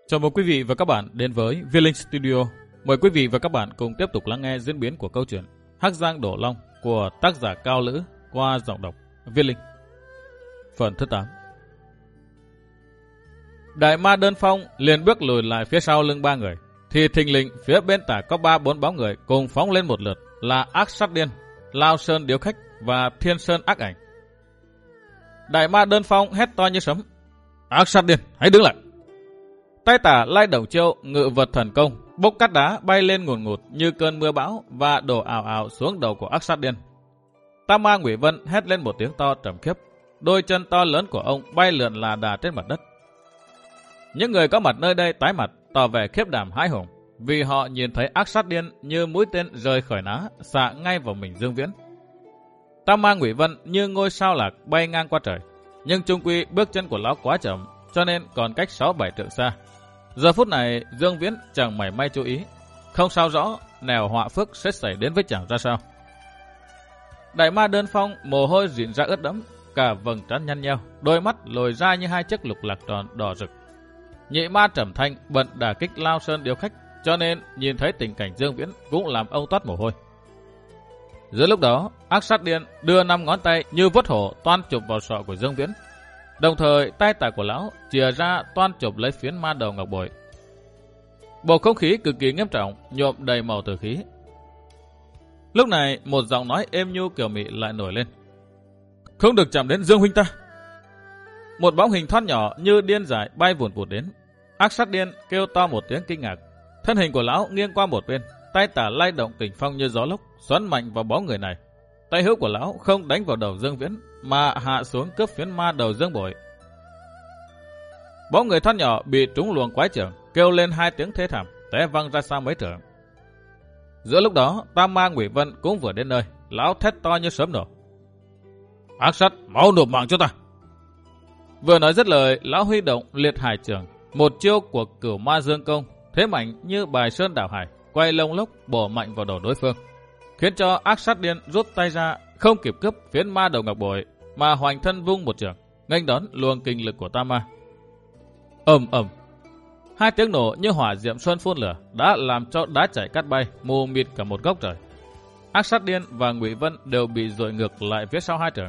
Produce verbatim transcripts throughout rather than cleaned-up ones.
Chào mừng quý vị và các bạn đến với Viết Linh Studio. Mời quý vị và các bạn cùng tiếp tục lắng nghe diễn biến của câu chuyện Hắc Giang Đổ Long của tác giả Cao Lữ qua giọng đọc Viết Linh. Phần thứ tám. Đại ma Đơn Phong liền bước lùi lại phía sau lưng ba người, thì thình lình phía bên tả có ba bốn bóng người cùng phóng lên một lượt, là Ác Sát Điên, Lao Sơn Điếu Khách và Thiên Sơn Ác Ảnh. Đại ma Đơn Phong hét to như sấm: "Ác Sát Điên, hãy đứng lại!" Tay tả Lai Đồng Chiêu ngự vật thần công, bốc cát đá bay lên ngùn ngụt như cơn mưa bão và đổ ảo ảo xuống đầu của Ác Sát Điên. Tam Ma Ngụy Vân hét lên một tiếng to trầm khiếp, đôi chân to lớn của ông bay lượn là đà trên mặt đất. Những người có mặt nơi đây tái mặt, tỏ vẻ khiếp đảm hãi hùng, vì họ nhìn thấy Ác Sát Điên như mũi tên rời khỏi ná, xạ ngay vào mình Dương Viễn. Tam Ma Ngụy Vân như ngôi sao lạc bay ngang qua trời, nhưng chung quy bước chân của lão quá chậm, cho nên còn cách sáu bảy trượng xa. Giờ phút này Dương Viễn chẳng mảy may chú ý, không sao rõ nẻo họa phước sẽ xảy đến với chàng ra sao. Đại ma Đơn Phong mồ hôi rịn ra ướt đẫm, cả vầng trán nhăn nheo, đôi mắt lồi ra như hai chiếc lục lạc tròn đỏ rực. Nhị ma Trầm Thanh bận đả kích Lao Sơn Điếu Khách, cho nên nhìn thấy tình cảnh Dương Viễn cũng làm ông toát mồ hôi. Giữa lúc đó, Ác Sát Điên đưa năm ngón tay như vuốt hổ toan chụp vào sọ của Dương Viễn. Đồng thời tay tả của lão chìa ra toan chụp lấy phiến ma đầu ngọc bội. Bầu không khí cực kỳ nghiêm trọng, nhuộm đầy màu tử khí. Lúc này một giọng nói êm nhu kiều mị lại nổi lên: "Không được chạm đến Dương huynh ta." Một bóng hình thoát nhỏ như điên dại bay vụt vụt đến. Ác Sát Điên kêu to một tiếng kinh ngạc, thân hình của lão nghiêng qua một bên, tay tả lay động kình phong như gió lốc, xoắn mạnh vào bóng người này. Tay hữu của lão không đánh vào đầu Dương Viễn, mà hạ xuống cướp phiến ma đầu Dương bội. Bóng người thoát nhỏ bị trúng luồng quái chưởng, kêu lên hai tiếng thê thảm, té văng ra xa mấy trượng. Giữa lúc đó, Tam Ma Ngụy Vân cũng vừa đến nơi, lão thét to như sấm nổ: "Ác Sát, mau nộp mạng cho ta!" Vừa nói dứt lời, lão huy động liệt hải chưởng, một chiêu của Cửu Ma Dương Công, thế mạnh như bài sơn đảo hải, quay lông lốc bổ mạnh vào đầu đối phương, khiến cho Ác Sát Điên rút tay ra, không kịp cướp phiến ma đầu ngọc bội, mà hoành thân vung một chưởng, nghênh đón luồng kinh lực của Tam Ma. Ầm ầm, hai tiếng nổ như hỏa diệm xuân phun lửa đã làm cho đá chảy cát bay, mù mịt cả một góc trời. Ác Sát Điên và Ngụy Vân đều bị dội ngược lại phía sau hai trượng.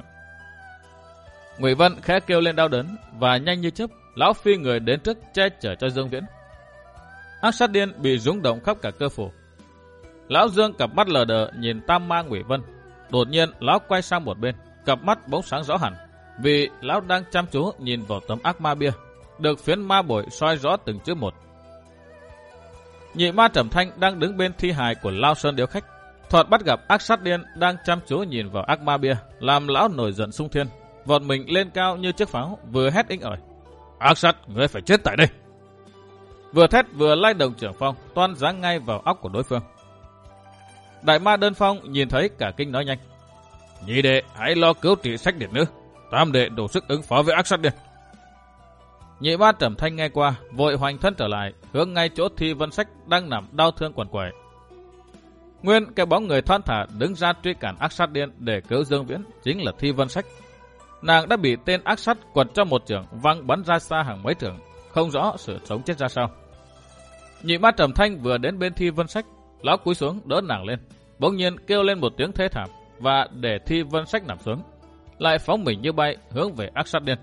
Ngụy Vân khẽ kêu lên đau đớn và nhanh như chớp, lão phi người đến trước che chở cho Dương Viễn. Ác Sát Điên bị rung động khắp cả cơ phủ. Lão dương cặp mắt lờ đờ nhìn Tam Ma Ngụy Vân. Đột nhiên lão quay sang một bên, cặp mắt bỗng sáng rõ hẳn, vì lão đang chăm chú nhìn vào tấm ác ma bia, được phiến ma bội soi rõ từng chữ một. Nhị ma Trầm Thanh đang đứng bên thi hài của Lao Sơn Điếu Khách, thoạt bắt gặp Ác Sát Điên đang chăm chú nhìn vào ác ma bia, làm lão nổi giận sung thiên, vọt mình lên cao như chiếc pháo, vừa hét inh ỏi: "Ác Sát, ngươi phải chết tại đây!" Vừa thét vừa lay đồng trưởng phong, toan giáng ngay vào óc của đối phương. Đại ma Đơn Phong nhìn thấy cả kinh nói nhanh: "Nhị đệ hãy lo cứu trị Sách Điệt Nữ, tam đệ đủ sức ứng phó với Ác Sát Điên." Nhị ma Trầm Thanh nghe qua, vội hoành thân trở lại, hướng ngay chỗ Thi Vân Sách đang nằm đau thương quằn quại. Nguyên cái bóng người thoăn thả đứng ra truy cản Ác Sát Điên để cứu Dương Viễn chính là Thi Vân Sách. Nàng đã bị tên ác sát quật cho một chưởng văng bắn ra xa hàng mấy trượng, không rõ sự sống chết ra sao. Nhị ma Trầm Thanh vừa đến bên Thi Vân Sách, lão cúi xuống đỡ nàng lên, bỗng nhiên kêu lên một tiếng thê thảm và để Thi Vân Sách nằm xuống, lại phóng mình như bay hướng về Ác Sát Điên.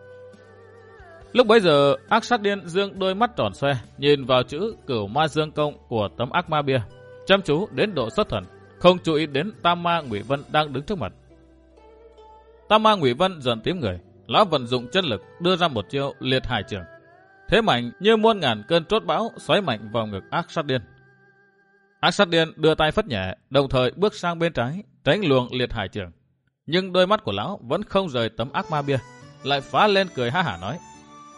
Lúc bấy giờ, Ác Sát Điên dương đôi mắt tròn xoe nhìn vào chữ Cửu Ma Dương Công của tấm ác ma bia, chăm chú đến độ xuất thần, không chú ý đến Tam Ma Ngụy Vân đang đứng trước mặt. Tam Ma Ngụy Vân dần tím người, lão vận dụng chân lực đưa ra một chiêu liệt hải chưởng, thế mạnh như muôn ngàn cơn trốt bão xoáy mạnh vào ngực Ác Sát Điên. Ác Sát Điên đưa tay phất nhẹ, đồng thời bước sang bên trái tránh luồng liệt hải chưởng, nhưng đôi mắt của lão vẫn không rời tấm ác ma bia, lại phá lên cười ha hả nói: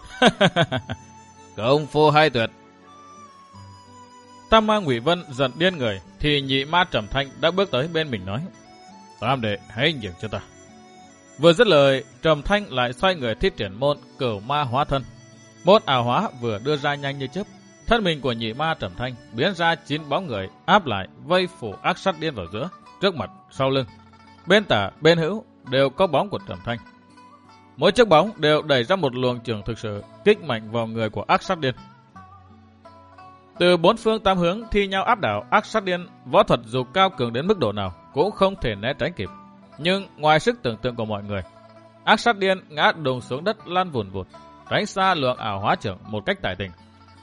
"Công phu hay tuyệt." Tam Ma Ngụy Vân giận điên người, thì nhị ma Trầm Thanh đã bước tới bên mình nói: "Tam đệ hãy nhường cho ta." Vừa dứt lời, Trầm Thanh lại xoay người thi triển môn Cửu Ma Hóa Thân. Môn ảo hóa vừa đưa ra nhanh như chớp, thân mình của nhị ma Trầm Thanh biến ra chín bóng người áp lại vây phủ Ác Sát Điên vào giữa, trước mặt, sau lưng, bên tả, bên hữu đều có bóng của Trầm Thanh. Mỗi chiếc bóng đều đẩy ra một luồng chưởng thực sự kích mạnh vào người của Ác Sát Điên. Từ bốn phương tám hướng thi nhau áp đảo, ác sát điên võ thuật dù cao cường đến mức độ nào cũng không thể né tránh kịp. Nhưng ngoài sức tưởng tượng của mọi người, ác sát điên ngã đùng xuống đất lăn vùn vụt, tránh xa luồng ảo hóa trưởng một cách tài tình.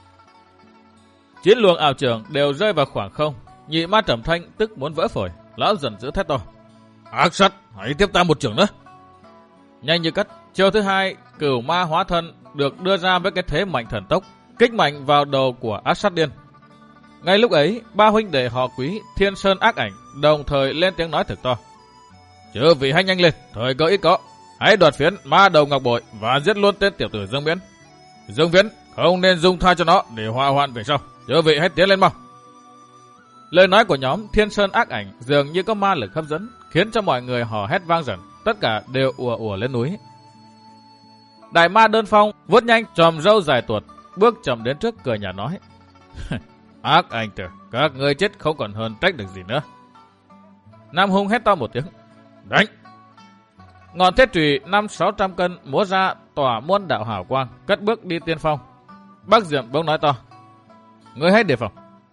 Chín luồng ảo trưởng đều rơi vào khoảng không. Nhị ma Trầm Thanh tức muốn vỡ phổi, lão giận dữ thét to: ác sát, hãy tiếp ta một trưởng nữa! Nhanh như cắt, chiêu thứ hai cửu ma hóa thân được đưa ra với cái thế mạnh thần tốc, kích mạnh vào đầu của ác sát điên. Ngay lúc ấy, ba huynh đệ họ Quý, Thiên Sơn Ác Ảnh đồng thời lên tiếng nói thật to: chư vị hãy nhanh lên, thời cơ ít có, hãy đoạt phiến ma đầu ngọc bội và giết luôn tên tiểu tử Dương Viễn. Dương Viễn không nên dung tha cho nó để họa hoạn về sau, chư vị hãy tiến lên mau. Lời nói của nhóm Thiên Sơn Ác Ảnh dường như có ma lực hấp dẫn, khiến cho mọi người hò hét vang dần, tất cả đều ùa ùa lên núi. Đại ma Đơn Phong vuốt nhanh chòm râu dài tuột, bước chậm đến trước cười nhạt nói: ác ảnh tử, các ngươi chết không còn hơn trách được gì nữa. Nam Hung hét to một tiếng: đánh! Ngọn thiết chùy năm sáu trăm cân múa ra tỏa muôn đạo hào quang, cất bước đi tiên phong. Bác Diệm bỗng nói to: ngươi hãy đề phòng.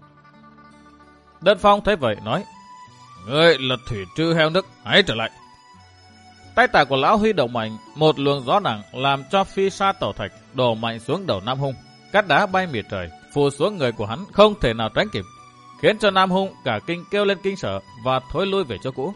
Đơn Phong thấy vậy nói: ngươi là thủy trư heo nước, hãy trở lại. Tay tả của lão huy động mạnh, một luồng gió nặng làm cho phi sa tẩu thạch đổ mạnh xuống đầu Nam Hung, cát đá bay mịt trời, phù xuống người của hắn không thể nào tránh kịp, khiến cho Nam Hung cả kinh kêu lên kinh sợ và thối lui về chỗ cũ.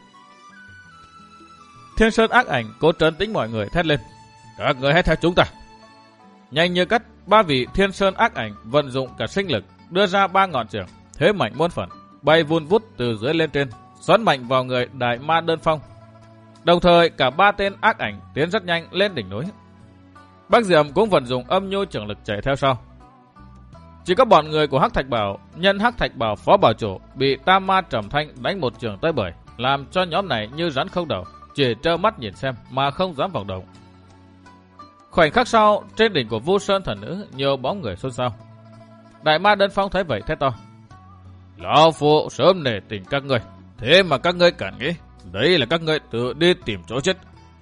Thiên Sơn Ác Ảnh cố trấn tĩnh mọi người thét lên: các người hãy theo chúng ta. Nhanh như cắt, ba vị Thiên Sơn Ác Ảnh vận dụng cả sinh lực đưa ra ba ngọn chưởng, thế mạnh muôn phần, bay vun vút từ dưới lên trên, xoắn mạnh vào người Đại Ma Đơn Phong. Đồng thời cả ba tên ác ảnh tiến rất nhanh lên đỉnh núi. Bác Diệm cũng vận dụng âm nhu trưởng lực chạy theo sau. Chỉ có bọn người của Hắc Thạch Bảo, nhân Hắc Thạch Bảo phó bảo chủ bị Tam Ma Trầm Thanh đánh một trường tới bời, làm cho nhóm này như rắn không đầu, chỉ trơ mắt nhìn xem mà không dám vọng động. Khoảnh khắc sau, trên đỉnh của Vu Sơn Thần Nữ nhiều bóng người xôn xao. Đại Ma Đơn Phong thấy vậy thét to: lão phụ sớm nể tình các ngươi, thế mà các ngươi cản nghĩ đấy là các ngươi tự đi tìm chỗ chết.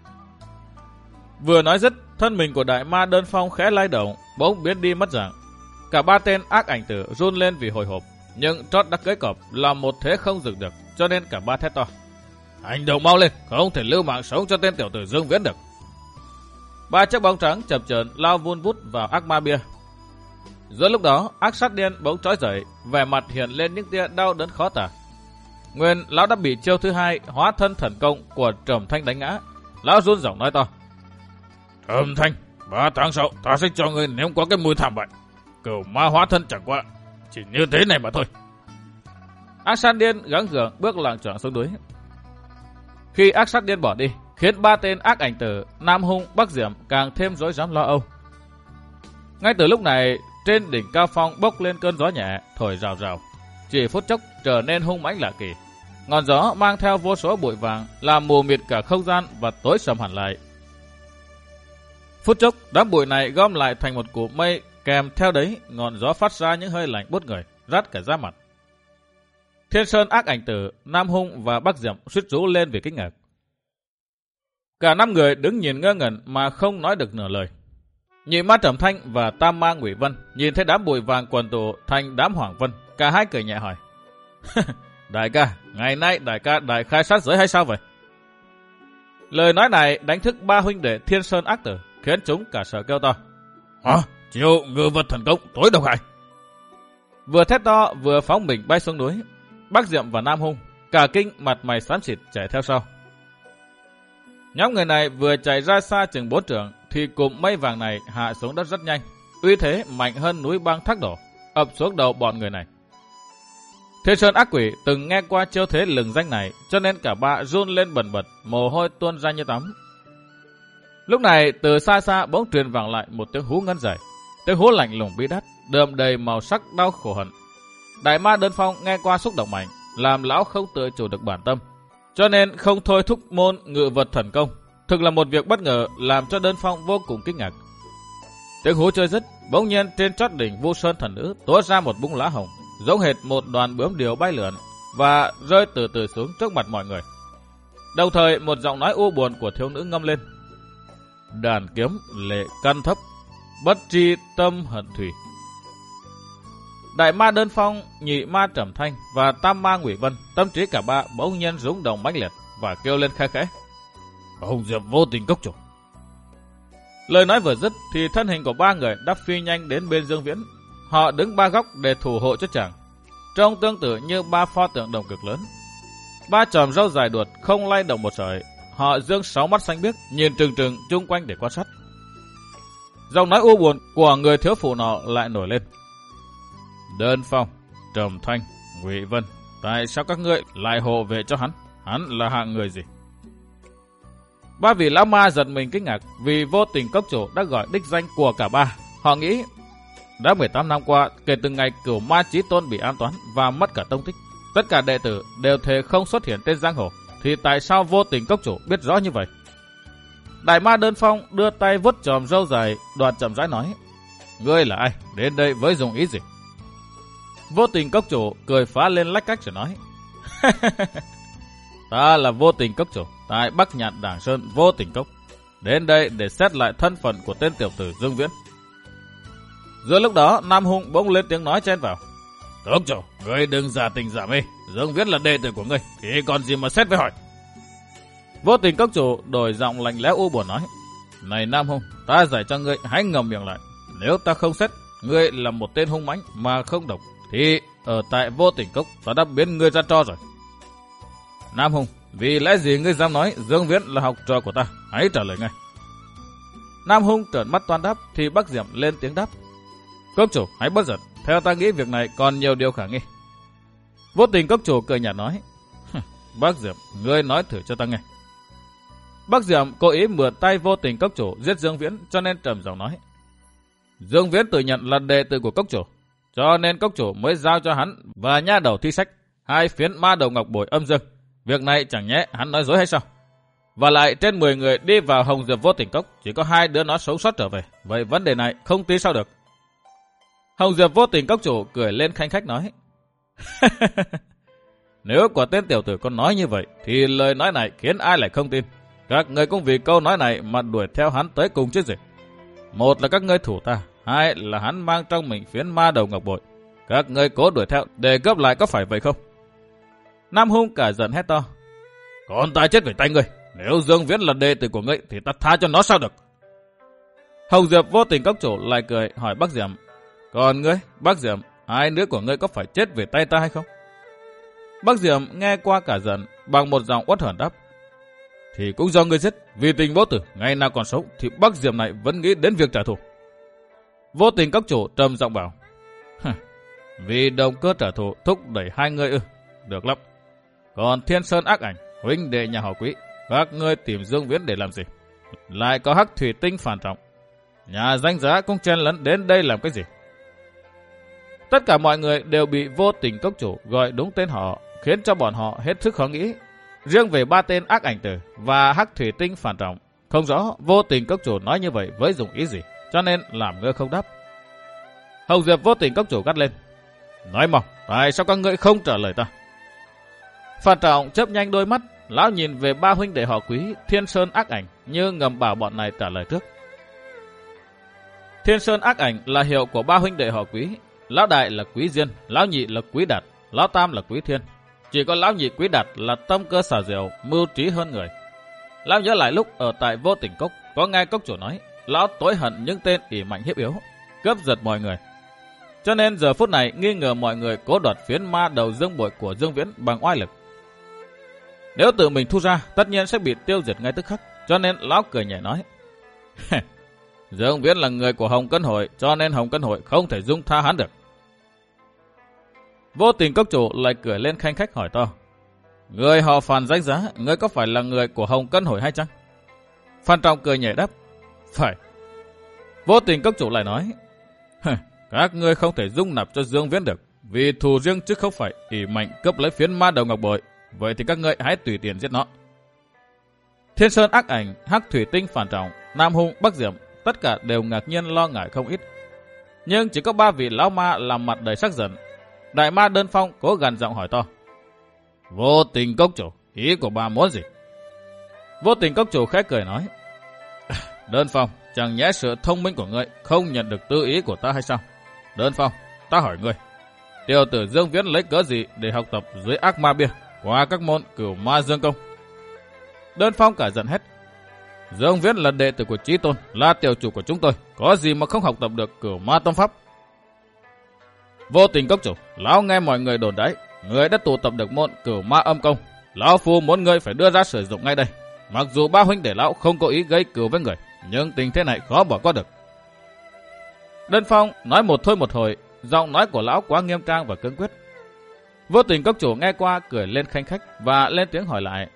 Vừa nói dứt, thân mình của Đại Ma Đơn Phong khẽ lay động, bỗng biến đi mất dạng. Cả ba tên ác ảnh tử run lên vì hồi hộp, nhưng trót đã cưỡi cọp là một thế không dừng được, cho nên cả ba thét to: hành động mau lên, không thể lưu mạng sống cho tên tiểu tử Dương Viễn được. Ba chiếc bóng trắng chập chờn lao vun vút vào ác ma bia. Giữa lúc đó, ác sát điên bỗng trỗi dậy, vẻ mặt hiện lên những tia đau đớn khó tả. Nguyên lão đã bị chiêu thứ hai hóa thân thần công của Trầm Thanh đánh ngã. Lão run giọng nói to: Trầm Thanh, ba tháng sau ta sẽ cho ngươi nếm qua cái mùi thảm bại. Cửu ma hóa thân chẳng qua chỉ như thế này mà thôi. Ác sát điên gắng gượng bước lạng choạng xuống núi. Khi ác sát điên bỏ đi, khiến ba tên ác ảnh tử Nam Hung, Bắc Diệm càng thêm rối rắm lo âu. Ngay từ lúc này, trên đỉnh cao phong bốc lên cơn gió nhẹ thổi rào rào, chỉ phút chốc trở nên hung mãnh lạ kỳ. Ngọn gió mang theo vô số bụi vàng làm mù mịt cả không gian và tối sầm hẳn lại. Phút chốc, đám bụi này gom lại thành một cụm mây, kèm theo đấy ngọn gió phát ra những hơi lạnh buốt người, rát cả da mặt. Thiên Sơn ác ảnh tử, Nam Hung và Bắc Diệm suýt rú lên vì kinh ngạc. Cả năm người đứng nhìn ngơ ngẩn mà không nói được nửa lời. Nhị Ma Trầm Thanh và Tam Ma Ngụy Vân nhìn thấy đám bụi vàng quần tụ thành đám Hoàng Vân, cả hai cười nhẹ hỏi: Đại ca, ngày nay đại ca đại khai sát giới hay sao vậy? Lời nói này đánh thức ba huynh đệ Thiên Sơn ác tử, khiến chúng cả sợ kêu to: Hả? Chiêu ngư vật thần công tối độc hại! Vừa thét to vừa phóng mình bay xuống núi. Bắc Diệm và Nam Hung cả kinh mặt mày xám xịt chạy theo sau. Nhóm người này vừa chạy ra xa chừng bốn trượng thì cụm mây vàng này hạ xuống đất rất nhanh, uy thế mạnh hơn núi băng thác đổ, ập xuống đầu bọn người này. Thiên Sơn ác quỷ từng nghe qua chiêu thế lừng danh này, cho nên cả ba run lên bần bật, mồ hôi tuôn ra như tắm. Lúc này từ xa xa bỗng truyền vang lại một tiếng hú ngân dày, tiếng hú lạnh lùng bí đát, đượm đầy màu sắc đau khổ hận. Đại Ma Đơn Phong nghe qua xúc động mạnh, làm lão không tự chủ được bản tâm, cho nên không thôi thúc môn ngự vật thần công. Thực là một việc bất ngờ làm cho Đơn Phong vô cùng kinh ngạc. Tiếng hú chưa dứt, bỗng nhiên trên chót đỉnh Vu Sơn Thần Nữ tóe ra một bung lá hồng, giống hệt một đoàn bướm điều bay lượn và rơi từ từ xuống trước mặt mọi người. Đồng thời một giọng nói u buồn của thiếu nữ ngâm lên: Đàn kiếm lệ căn thấp, bất tri tâm hận thủy. Đại ma Đơn Phong, nhị ma Trầm Thanh và tam ma Ngụy Vân, tâm trí cả ba bỗng nhiên rung động mãnh liệt và kêu lên khe khẽ. Hồng Diệp Vô Tình Cốc Chủ. Lời nói vừa dứt thì thân hình của ba người đã phi nhanh đến bên Dương Viễn. Họ đứng ba góc để thủ hộ cho chàng, trông tương tự như ba pho tượng đồng cực lớn. Ba chòm râu dài đuột không lay động một sợi. Họ dương sáu mắt xanh biếc nhìn trừng trừng chung quanh để quan sát. Giọng nói u buồn của người thiếu phụ nọ lại nổi lên. Đơn Phong, Trầm Thanh, Ngụy Vân, tại sao các ngươi lại hộ vệ cho hắn? Hắn là hạng người gì? Ba vị lão ma giật mình kinh ngạc vì Vô Tình Cốc Chủ đã gọi đích danh của cả ba. Họ nghĩ đã mười tám năm qua kể từ ngày Cửu Ma Chí Tôn bị an toán và mất cả tông tích, tất cả đệ tử đều thề không xuất hiện trên giang hồ, thì tại sao Vô Tình Cốc Chủ biết rõ như vậy? Đại ma Đơn Phong đưa tay vuốt chòm râu dài, đoạn chậm rãi nói. Ngươi là ai? Đến đây với dùng ý gì? Vô Tình Cốc Chủ cười phá lên lách cách rồi nói. Ta là Vô Tình Cốc Chủ tại Bắc Nhạn Đảng Sơn Vô Tình Cốc, đến đây để xét lại thân phận của tên tiểu tử Dương Viễn. Giữa lúc đó Nam Hung bỗng lên tiếng nói chen vào. Cốc Chủ, ngươi đừng giả tình giả mê, Dương Viễn là đệ tử của ngươi thì còn gì mà xét với hỏi. Vô Tình Cốc Chủ đổi giọng lạnh lẽo u buồn nói. Này Nam Hung, ta dạy cho ngươi hãy ngậm miệng lại. Nếu ta không xét ngươi là một tên hung mãnh mà không độc, thì ở tại Vô Tình Cốc ta đã biến ngươi ra tro rồi. Nam Hung, vì lẽ gì ngươi dám nói Dương Viễn là học trò của ta? Hãy trả lời ngay. Nam Hung trợn mắt toan đáp thì Bắc Diệm lên tiếng đáp. Cốc Chủ hãy bất giận, theo ta nghĩ việc này còn nhiều điều khả nghi. Vô Tình Cốc Chủ cười nhạt nói. Bắc Diệm, ngươi nói thử cho ta nghe. Bắc Diệm cố ý mượn tay Vô Tình Cốc Chủ giết Dương Viễn, cho nên trầm giọng nói. Dương Viễn tự nhận là đệ tử của Cốc Chủ, cho nên Cốc Chủ mới giao cho hắn và nha đầu thi sách hai phiến ma đầu ngọc bội âm dương. Việc này chẳng nhẽ hắn nói dối hay sao? Và lại trên mười người đi vào Hồng Diệp Vô Tình Cốc, chỉ có hai đứa nó sống sót trở về. Vậy vấn đề này không tí sao được. Hồng Diệp Vô Tình Cốc Chủ cười lên khanh khách nói. Nếu quả tên tiểu tử con nói như vậy, thì lời nói này khiến ai lại không tin. Các ngươi cũng vì câu nói này mà đuổi theo hắn tới cùng chứ gì. Một là các ngươi thủ ta, hai là hắn mang trong mình phiến ma đầu ngọc bội. Các ngươi cố đuổi theo để cướp lại, có phải vậy không? Nam Hung cả giận hét to. Còn ta chết về tay ngươi. Nếu Dương Viễn là đệ tử của ngươi thì ta tha cho nó sao được? Hồng Diệp Vô Tình Cốc Chủ lại cười hỏi Bắc Diệm. Còn ngươi, Bắc Diệm, hai đứa của ngươi có phải chết về tay ta hay không? Bắc Diệm nghe qua cả giận, bằng một giọng uất hờn đáp. Thì cũng do ngươi giết, vì tình vô tử, ngày nào còn sống thì Bắc Diệm này vẫn nghĩ đến việc trả thù. Vô Tình Cốc Chủ trầm giọng bảo. Vì động cơ trả thù thúc đẩy hai ngươi ư? Được lắm. Còn Thiên Sơn Ác Ảnh, huynh đệ nhà họ Quý, các ngươi tìm Dương Viễn để làm gì? Lại có Hắc Thủy Tinh phản trọng, nhà danh giá cũng chen lấn đến đây làm cái gì? Tất cả mọi người đều bị Vô Tình Cốc Chủ gọi đúng tên họ, khiến cho bọn họ hết sức khó nghĩ. Riêng về ba tên Ác Ảnh Tử và Hắc Thủy Tinh phản trọng, không rõ Vô Tình Cốc Chủ nói như vậy với dùng ý gì, cho nên làm ngơ không đáp. Hồng Diệp Vô Tình Cốc Chủ gắt lên. Nói mau, tại sao các ngươi không trả lời ta? Phản trọng chớp nhanh đôi mắt, lão nhìn về ba huynh đệ họ Quý, Thiên Sơn Ác Ảnh, như ngầm bảo bọn này trả lời trước. Thiên Sơn Ác Ảnh là hiệu của ba huynh đệ họ Quý. Lão đại là Quý Diên, lão nhị là Quý Đạt, lão tam là Quý Thiên. Chỉ có lão nhị Quý Đạt là tâm cơ xảo diệu, mưu trí hơn người. Lão nhớ lại lúc ở tại Vô Tình Cốc, có nghe Cốc Chủ nói, lão tối hận những tên ỷ mạnh hiếp yếu, cướp giật mọi người. Cho nên giờ phút này nghi ngờ mọi người cố đoạt phiến ma đầu dương bội của Dương Viễn bằng oai lực. Nếu tự mình thu ra, tất nhiên sẽ bị tiêu diệt ngay tức khắc. Cho nên lão cười nhẹ nói. Dương Viễn là người của Hồng Cân Hội, cho nên Hồng Cân Hội không thể dung tha hắn được. Vô Tình Cốc Chủ lại cười lên khanh khách hỏi to. Người họ Phan danh giá, ngươi có phải là người của Hồng Cân Hội hay chăng? Phan Trọng cười nhẹ đáp. Phải. Vô Tình Cốc Chủ lại nói. Các ngươi không thể dung nạp cho Dương Viễn được, vì thù riêng chứ không phải ỷ mạnh cướp lấy phiến ma đầu ngọc bội. Vậy thì các ngươi hãy tùy tiện giết nó. Thiên Sơn Ác Ảnh, Hắc Thủy Tinh phản trọng, Nam Hung, Bắc Diệm, tất cả đều ngạc nhiên lo ngại không ít. Nhưng chỉ có ba vị lão ma làm mặt đầy sắc giận. Đại ma Đơn Phong cố gằn giọng hỏi to. Vô Tình Cốc Chủ, ý của bà muốn gì? Vô Tình Cốc Chủ khẽ cười nói. Đơn Phong, chẳng nhẽ sự thông minh của ngươi không nhận được tư ý của ta hay sao? Đơn Phong, ta hỏi ngươi, tiểu tử Dương Viễn lấy cớ gì để học tập dưới ác ma bia qua các môn cửu ma dương công? Đơn Phong cả giận hết. Dương Viễn là đệ tử của Chí Tôn, là tiểu chủ của chúng tôi, có gì mà không học tập được cửu ma tông pháp? Vô Tình cốc chủ, lão nghe mọi người đồn đãi, người đã tụ tập được môn cửu ma âm công, lão phu muốn người phải đưa ra sử dụng ngay đây. Mặc dù ba huynh đệ lão không có ý gây cừu với người, nhưng tình thế này khó bỏ qua được. Đơn Phong nói một thôi một hồi, giọng nói của lão quá nghiêm trang và cứng quyết. Vô Tình cốc chủ nghe qua cười lên khanh khách và lên tiếng hỏi lại.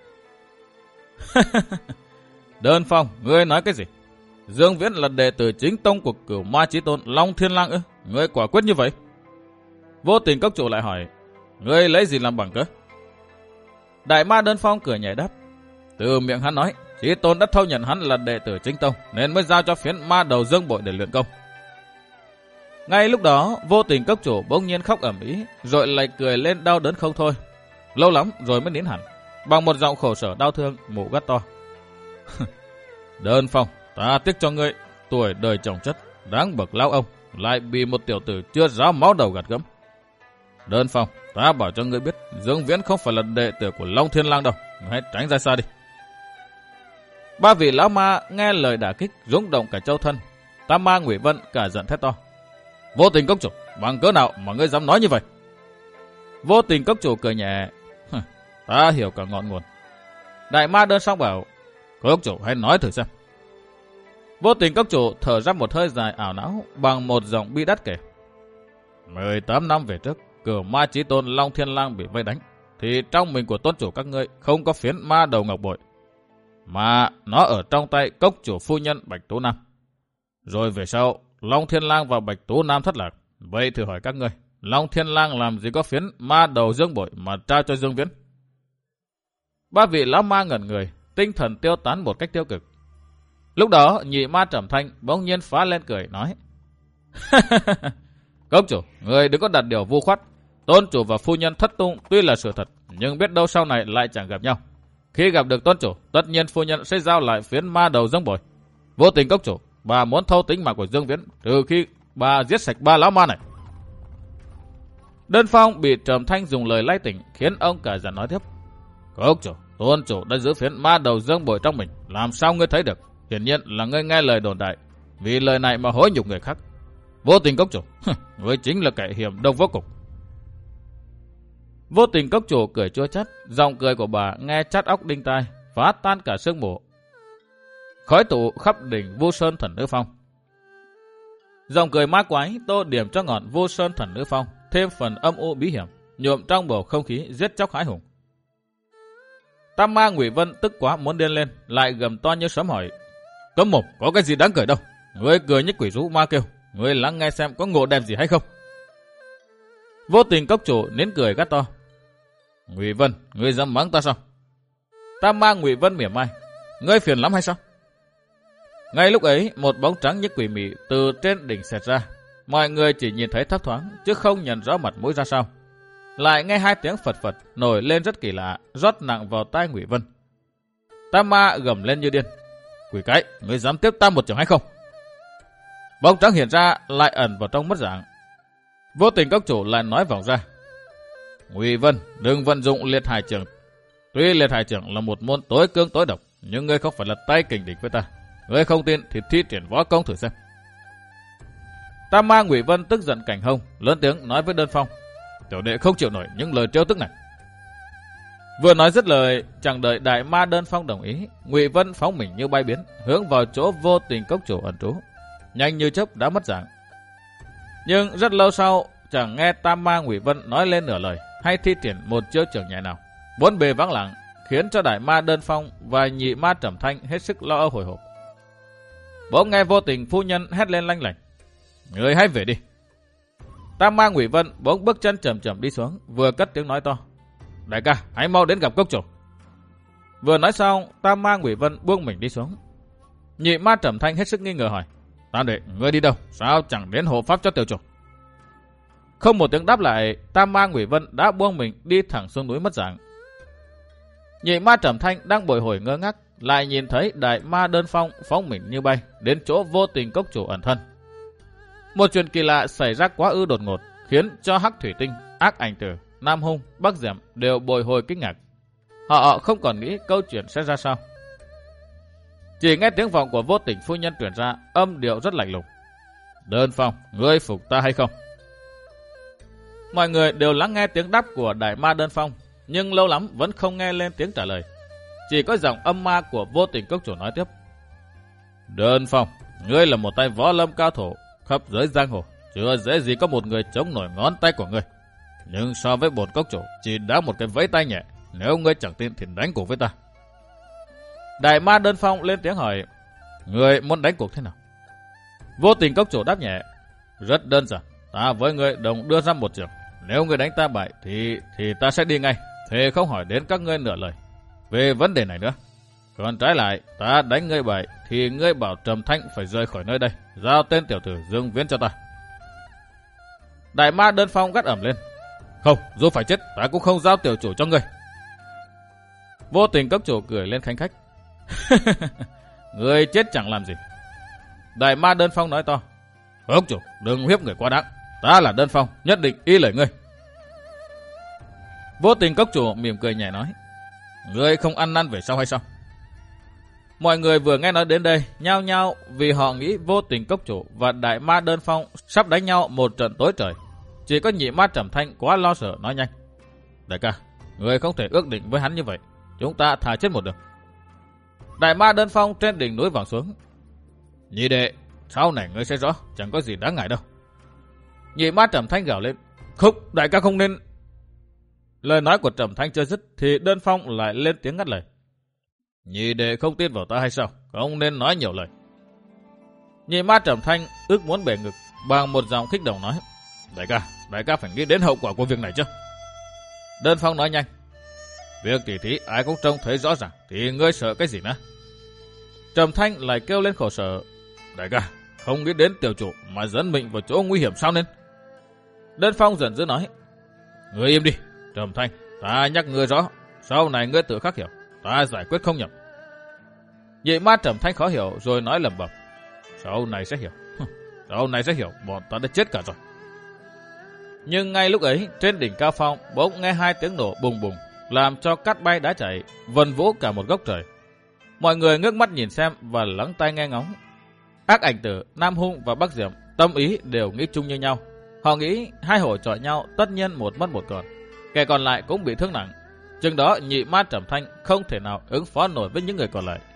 Đơn Phong, ngươi nói cái gì? Dương Viễn là đệ tử chính tông của cửu ma Chí Tôn Long Thiên Lang ư? Ngươi quả quyết như vậy? Vô Tình cốc chủ lại hỏi, ngươi lấy gì làm bằng cớ? Đại ma Đơn Phong cười nhẹ đáp, từ miệng hắn nói, Chí Tôn đã thâu nhận hắn là đệ tử chính tông, nên mới giao cho phiến ma đầu Dương Bội để luyện công. Ngay lúc đó, Vô Tình cốc chủ bỗng nhiên khóc ầm ĩ, rồi lại cười lên đau đớn không thôi. Lâu lắm rồi mới nín hẳn, bằng một giọng khổ sở đau thương, mụ gắt to. Đơn Phong, ta tiếc cho ngươi, tuổi đời chồng chất, đáng bậc lão ông, lại bị một tiểu tử chưa ráo máu đầu gặt gẫm. Đơn Phong, ta bảo cho ngươi biết, Dương Viễn không phải là đệ tử của Long Thiên Lang đâu, hãy tránh ra xa đi. Ba vị lão ma nghe lời đả kích, rung động cả châu thân. Tam ma Ngụy Vân cả giận thét to. Vô Tình cốc chủ, bằng cớ nào mà ngươi dám nói như vậy? Vô Tình cốc chủ cười nhẹ, ta hiểu cả ngọn nguồn. Đại ma Đơn Phong bảo, cốc chủ hãy nói thử xem. Vô Tình cốc chủ thở ra một hơi dài ảo não, bằng một giọng bi đát kể. mười tám năm về trước, cửu ma Chí Tôn Long Thiên Lang bị vây đánh, thì trong mình của tôn chủ các ngươi không có phiến ma đầu ngọc bội, mà nó ở trong tay cốc chủ phu nhân Bạch Tú Nam. Rồi về sau, Long Thiên Lang và Bạch Tú Nam thất lạc. Vậy thử hỏi các ngươi, Long Thiên Lang làm gì có phiến ma đầu Dương Bội mà trao cho Dương Viễn? Ba vị lão ma ngẩn người, tinh thần tiêu tán một cách tiêu cực. Lúc đó, nhị ma Trầm Thanh bỗng nhiên phá lên cười nói: Cốc chủ, người đừng có đặt điều vu khoát. Tôn chủ và phu nhân thất tung tuy là sự thật, nhưng biết đâu sau này lại chẳng gặp nhau. Khi gặp được tôn chủ, tất nhiên phu nhân sẽ giao lại phiến ma đầu Dương Bội. Vô Tình cốc chủ, bà muốn thâu tính mạng của Dương Viễn trừ khi bà giết sạch ba lão ma này. Đơn Phong bị Trầm Thanh dùng lời lay tỉnh, khiến ông cả giận nói tiếp: Cốc chủ, tôn chủ đã giữ phiến ma đầu Dương Bội trong mình, làm sao ngươi thấy được? Hiển nhiên là ngươi nghe lời đồn đại, vì lời này mà hối nhục người khác. Vô Tình cốc chủ, ngươi chính là kẻ hiểm độc vô cùng. Vô Tình cốc chủ cười chua chát, giọng cười của bà nghe chát óc đinh tai, phá tan cả sương mù. Khói tụ khắp đỉnh Vô Sơn Thần Nữ Phong. Giọng cười ma quái tô điểm cho ngọn Vô Sơn Thần Nữ Phong thêm phần âm u bí hiểm, nhuộm trong bầu không khí giết chóc hãi hùng. Tam ma Ngụy Vân tức quá muốn điên lên, lại gầm to như sấm hỏi: Cấm mồm, có cái gì đáng cười đâu? Ngươi cười như quỷ rú ma kêu, ngươi lắng nghe xem có ngộ đẹp gì hay không? Vô Tình cốc chủ nín cười gắt to: Ngụy Vân, ngươi dám mắng ta sao? Tam ma Ngụy Vân mỉa mai: Ngươi phiền lắm hay sao? Ngay lúc ấy, một bóng trắng như quỷ mị từ trên đỉnh xẹt ra. Mọi người chỉ nhìn thấy thấp thoáng, chứ không nhận rõ mặt mũi ra sao. Lại nghe hai tiếng phật phật nổi lên rất kỳ lạ, rót nặng vào tai Ngụy Vân. Tam ma gầm lên như điên: Quỷ cái, ngươi dám tiếp ta một trường hay không? Bóng trắng hiện ra lại ẩn vào trong mất dạng. Vô Tình cốc chủ lại nói vọng ra: Ngụy Vân, đừng vận dụng liệt hải trưởng. Tuy liệt hải trưởng là một môn tối cương tối độc, nhưng ngươi không phải là tay kình địch với ta. Ngươi không tin thì thi triển võ công thử xem. Tam ma Ngụy Vân tức giận cảnh hông, lớn tiếng nói với Đơn Phong: Tiểu đệ không chịu nổi những lời trêu tức này. Vừa nói dứt lời, chẳng đợi đại ma Đơn Phong đồng ý, Ngụy Vân phóng mình như bay biến, hướng vào chỗ Vô Tình cốc chủ ẩn trú, nhanh như chớp đã mất dạng. Nhưng rất lâu sau, chẳng nghe Tam ma Ngụy Vân nói lên nửa lời, hay thi triển một chiêu trưởng nhẹ nào. Bốn bề vắng lặng, khiến cho đại ma Đơn Phong và nhị ma Trầm Thanh hết sức lo âu hồi hộp. Bỗng nghe Vô Tình phu nhân hét lên lanh lảnh: Người hãy về đi. Tam ma Ngụy Vân bỗng bước chân chậm chậm đi xuống, vừa cất tiếng nói to: Đại ca, hãy mau đến gặp cốc chủ. Vừa nói xong, Tam ma Ngụy Vân buông mình đi xuống. Nhị ma Trầm Thanh hết sức nghi ngờ hỏi: Tam đệ, ngươi đi đâu? Sao chẳng đến hộ pháp cho tiểu chủ? Không một tiếng đáp lại, Tam ma Ngụy Vân đã buông mình đi thẳng xuống núi mất dạng. Nhị ma Trầm Thanh đang bồi hồi ngơ ngác, lại nhìn thấy đại ma Đơn Phong phóng mình như bay đến chỗ Vô Tình cốc chủ ẩn thân. Một chuyện kỳ lạ xảy ra quá ư đột ngột, khiến cho Hắc Thủy Tinh, Ác Ảnh Tử, Nam Hung, Bắc Diệm đều bồi hồi kinh ngạc. Họ không còn nghĩ câu chuyện sẽ ra sao. Chỉ nghe tiếng vọng của Vô Tình phu nhân truyền ra, âm điệu rất lạnh lùng. Đơn Phong, ngươi phục ta hay không? Mọi người đều lắng nghe tiếng đáp của Đại Ma Đơn Phong, nhưng lâu lắm vẫn không nghe lên tiếng trả lời. Chỉ có giọng âm ma của Vô Tình cốc chủ nói tiếp. Đơn Phong, ngươi là một tay võ lâm cao thủ, khắp giới giang hồ, chưa dễ gì có một người chống nổi ngón tay của ngươi. Nhưng so với bổn cốc chủ, chỉ đã một cái vẫy tay nhẹ, nếu ngươi chẳng tin thì đánh cuộc với ta. Đại Ma Đơn Phong lên tiếng hỏi, ngươi muốn đánh cuộc thế nào? Vô Tình cốc chủ đáp nhẹ, rất đơn giản, ta với ngươi đồng đưa ra một trường. Nếu ngươi đánh ta bại thì thì ta sẽ đi ngay, thế không hỏi đến các ngươi nửa lời về vấn đề này nữa. Còn trái lại, ta đánh ngươi bại thì ngươi bảo Trầm Thanh phải rời khỏi nơi đây, giao tên tiểu tử Dương Viễn cho ta. Đại Ma Đơn Phong gắt ẩm lên, không, dù phải chết ta cũng không giao tiểu chủ cho ngươi. Vô Tình cốc chủ cười lên khanh khách. Ngươi chết chẳng làm gì. Đại Ma Đơn Phong nói to, cốc chủ đừng hiếp người quá đáng, ta là Đơn Phong, nhất định y lời ngươi. Vô Tình cốc chủ mỉm cười nhẹ nói, ngươi không ăn năn về sau hay sao? Mọi người vừa nghe nói đến đây, nhao nhao vì họ nghĩ Vô Tình cốc chủ và Đại Ma Đơn Phong sắp đánh nhau một trận tối trời. Chỉ có Nhị Ma Trầm Thanh quá lo sợ nói nhanh, đại ca, ngươi không thể ước định với hắn như vậy, chúng ta thà chết một đường. Đại Ma Đơn Phong trên đỉnh núi vọng xuống, nhị đệ, sau này ngươi sẽ rõ, chẳng có gì đáng ngại đâu. Nhị Ma Trầm Thanh gào lên, khúc, đại ca không nên. Lời nói của Trầm Thanh chưa dứt thì Đơn Phong lại lên tiếng ngắt lời, nhị đệ không tin vào ta hay sao, không nên nói nhiều lời. Nhị Ma Trầm Thanh ước muốn bể ngực, bằng một giọng kích động nói, đại ca, đại ca phải nghĩ đến hậu quả của việc này chứ. Đơn Phong nói nhanh, việc tỉ thí ai cũng trông thấy rõ ràng, thì ngươi sợ cái gì nữa? Trầm Thanh lại kêu lên khổ sở, đại ca, không nghĩ đến tiểu chủ mà dẫn mình vào chỗ nguy hiểm sao nên? Đơn Phong giận dữ nói, ngươi im đi, Trầm Thanh, ta nhắc ngươi rõ, sau này ngươi tự khắc hiểu, ta giải quyết không nhầm. Nhị Ma Trầm Thanh khó hiểu rồi nói lẩm bẩm, sau này sẽ hiểu, sau này sẽ hiểu, bọn ta đã chết cả rồi. Nhưng ngay lúc ấy, trên đỉnh cao phong bỗng nghe hai tiếng nổ bùng bùng, làm cho cát bay đá chảy, vần vũ cả một góc trời. Mọi người ngước mắt nhìn xem và lắng tai nghe ngóng. Ác Ảnh Tử, Nam Hung và Bắc Diệm tâm ý đều nghĩ chung như nhau. Họ nghĩ hai hổ chọi nhau tất nhiên một mất một còn, kẻ còn lại cũng bị thương nặng. Chừng đó Nhị Ma Trầm Thanh không thể nào ứng phó nổi với những người còn lại.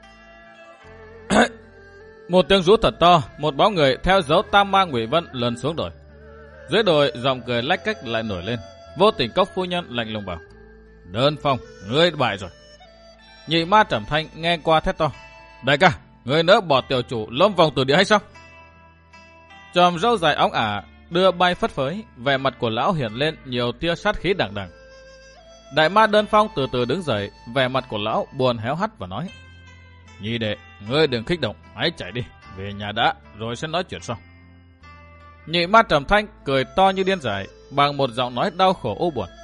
Một tiếng rú thật to, một bóng người theo dấu Tam Ma Ngụy Vân lần xuống đồi. Dưới đồi giọng cười lách cách lại nổi lên. Vô Tình cốc phu nhân lạnh lùng bảo, Đơn Phong, ngươi bại rồi. Nhị Ma Trầm Thanh nghe qua thét to, đại ca, ngươi nỡ bỏ tiểu chủ lâm vòng tử địa hay sao? Chòm râu dài óng ả đưa bay phất phới, vẻ mặt của lão hiện lên nhiều tia sát khí đằng đằng. Đại Ma Đơn Phong từ từ đứng dậy, vẻ mặt của lão buồn héo hắt và nói, nhị đệ, ngươi đừng kích động, hãy chạy đi, về nhà đã, rồi sẽ nói chuyện sau. Nhị Ma Trầm Thanh cười to như điên dại, bằng một giọng nói đau khổ u buồn.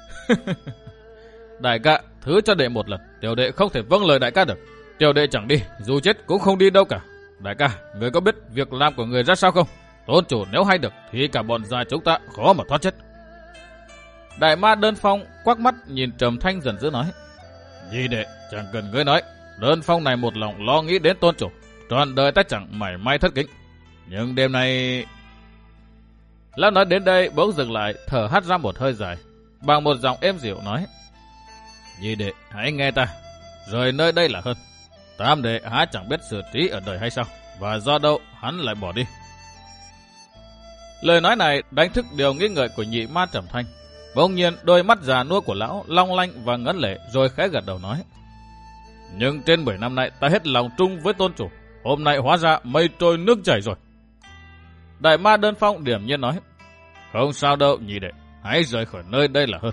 Đại ca, thứ cho đệ một lần, tiểu đệ không thể vâng lời đại ca được. Tiểu đệ chẳng đi, dù chết cũng không đi đâu cả. Đại ca, người có biết việc làm của người ra sao không? Tôn chủ nếu hay được thì cả bọn già chúng ta khó mà thoát chết. Đại Ma Đơn Phong quắc mắt nhìn Trầm Thanh dần dữ nói, nhị đệ, chẳng cần ngươi nói, Đơn Phong này một lòng lo nghĩ đến tôn chủ, trọn đời ta chẳng mảy may thất kính. Nhưng đêm nay... Lão nói đến đây bỗng dừng lại, thở hắt ra một hơi dài, bằng một giọng êm dịu nói, nhị đệ, hãy nghe ta, rời nơi đây là hơn. Tam đệ há chẳng biết xử trí ở đời hay sao, và do đâu hắn lại bỏ đi. Lời nói này đánh thức điều nghi ngợi của Nhị Ma Trầm Thanh. Bỗng nhiên đôi mắt già nua của lão long lanh và ngấn lệ, rồi khẽ gật đầu nói, nhưng trên bảy năm nay ta hết lòng trung với tôn chủ, hôm nay hóa ra mây trôi nước chảy rồi. Đại Ma Đơn Phong điểm nhiên nói, không sao đâu nhị đệ, hãy rời khỏi nơi đây là hơn.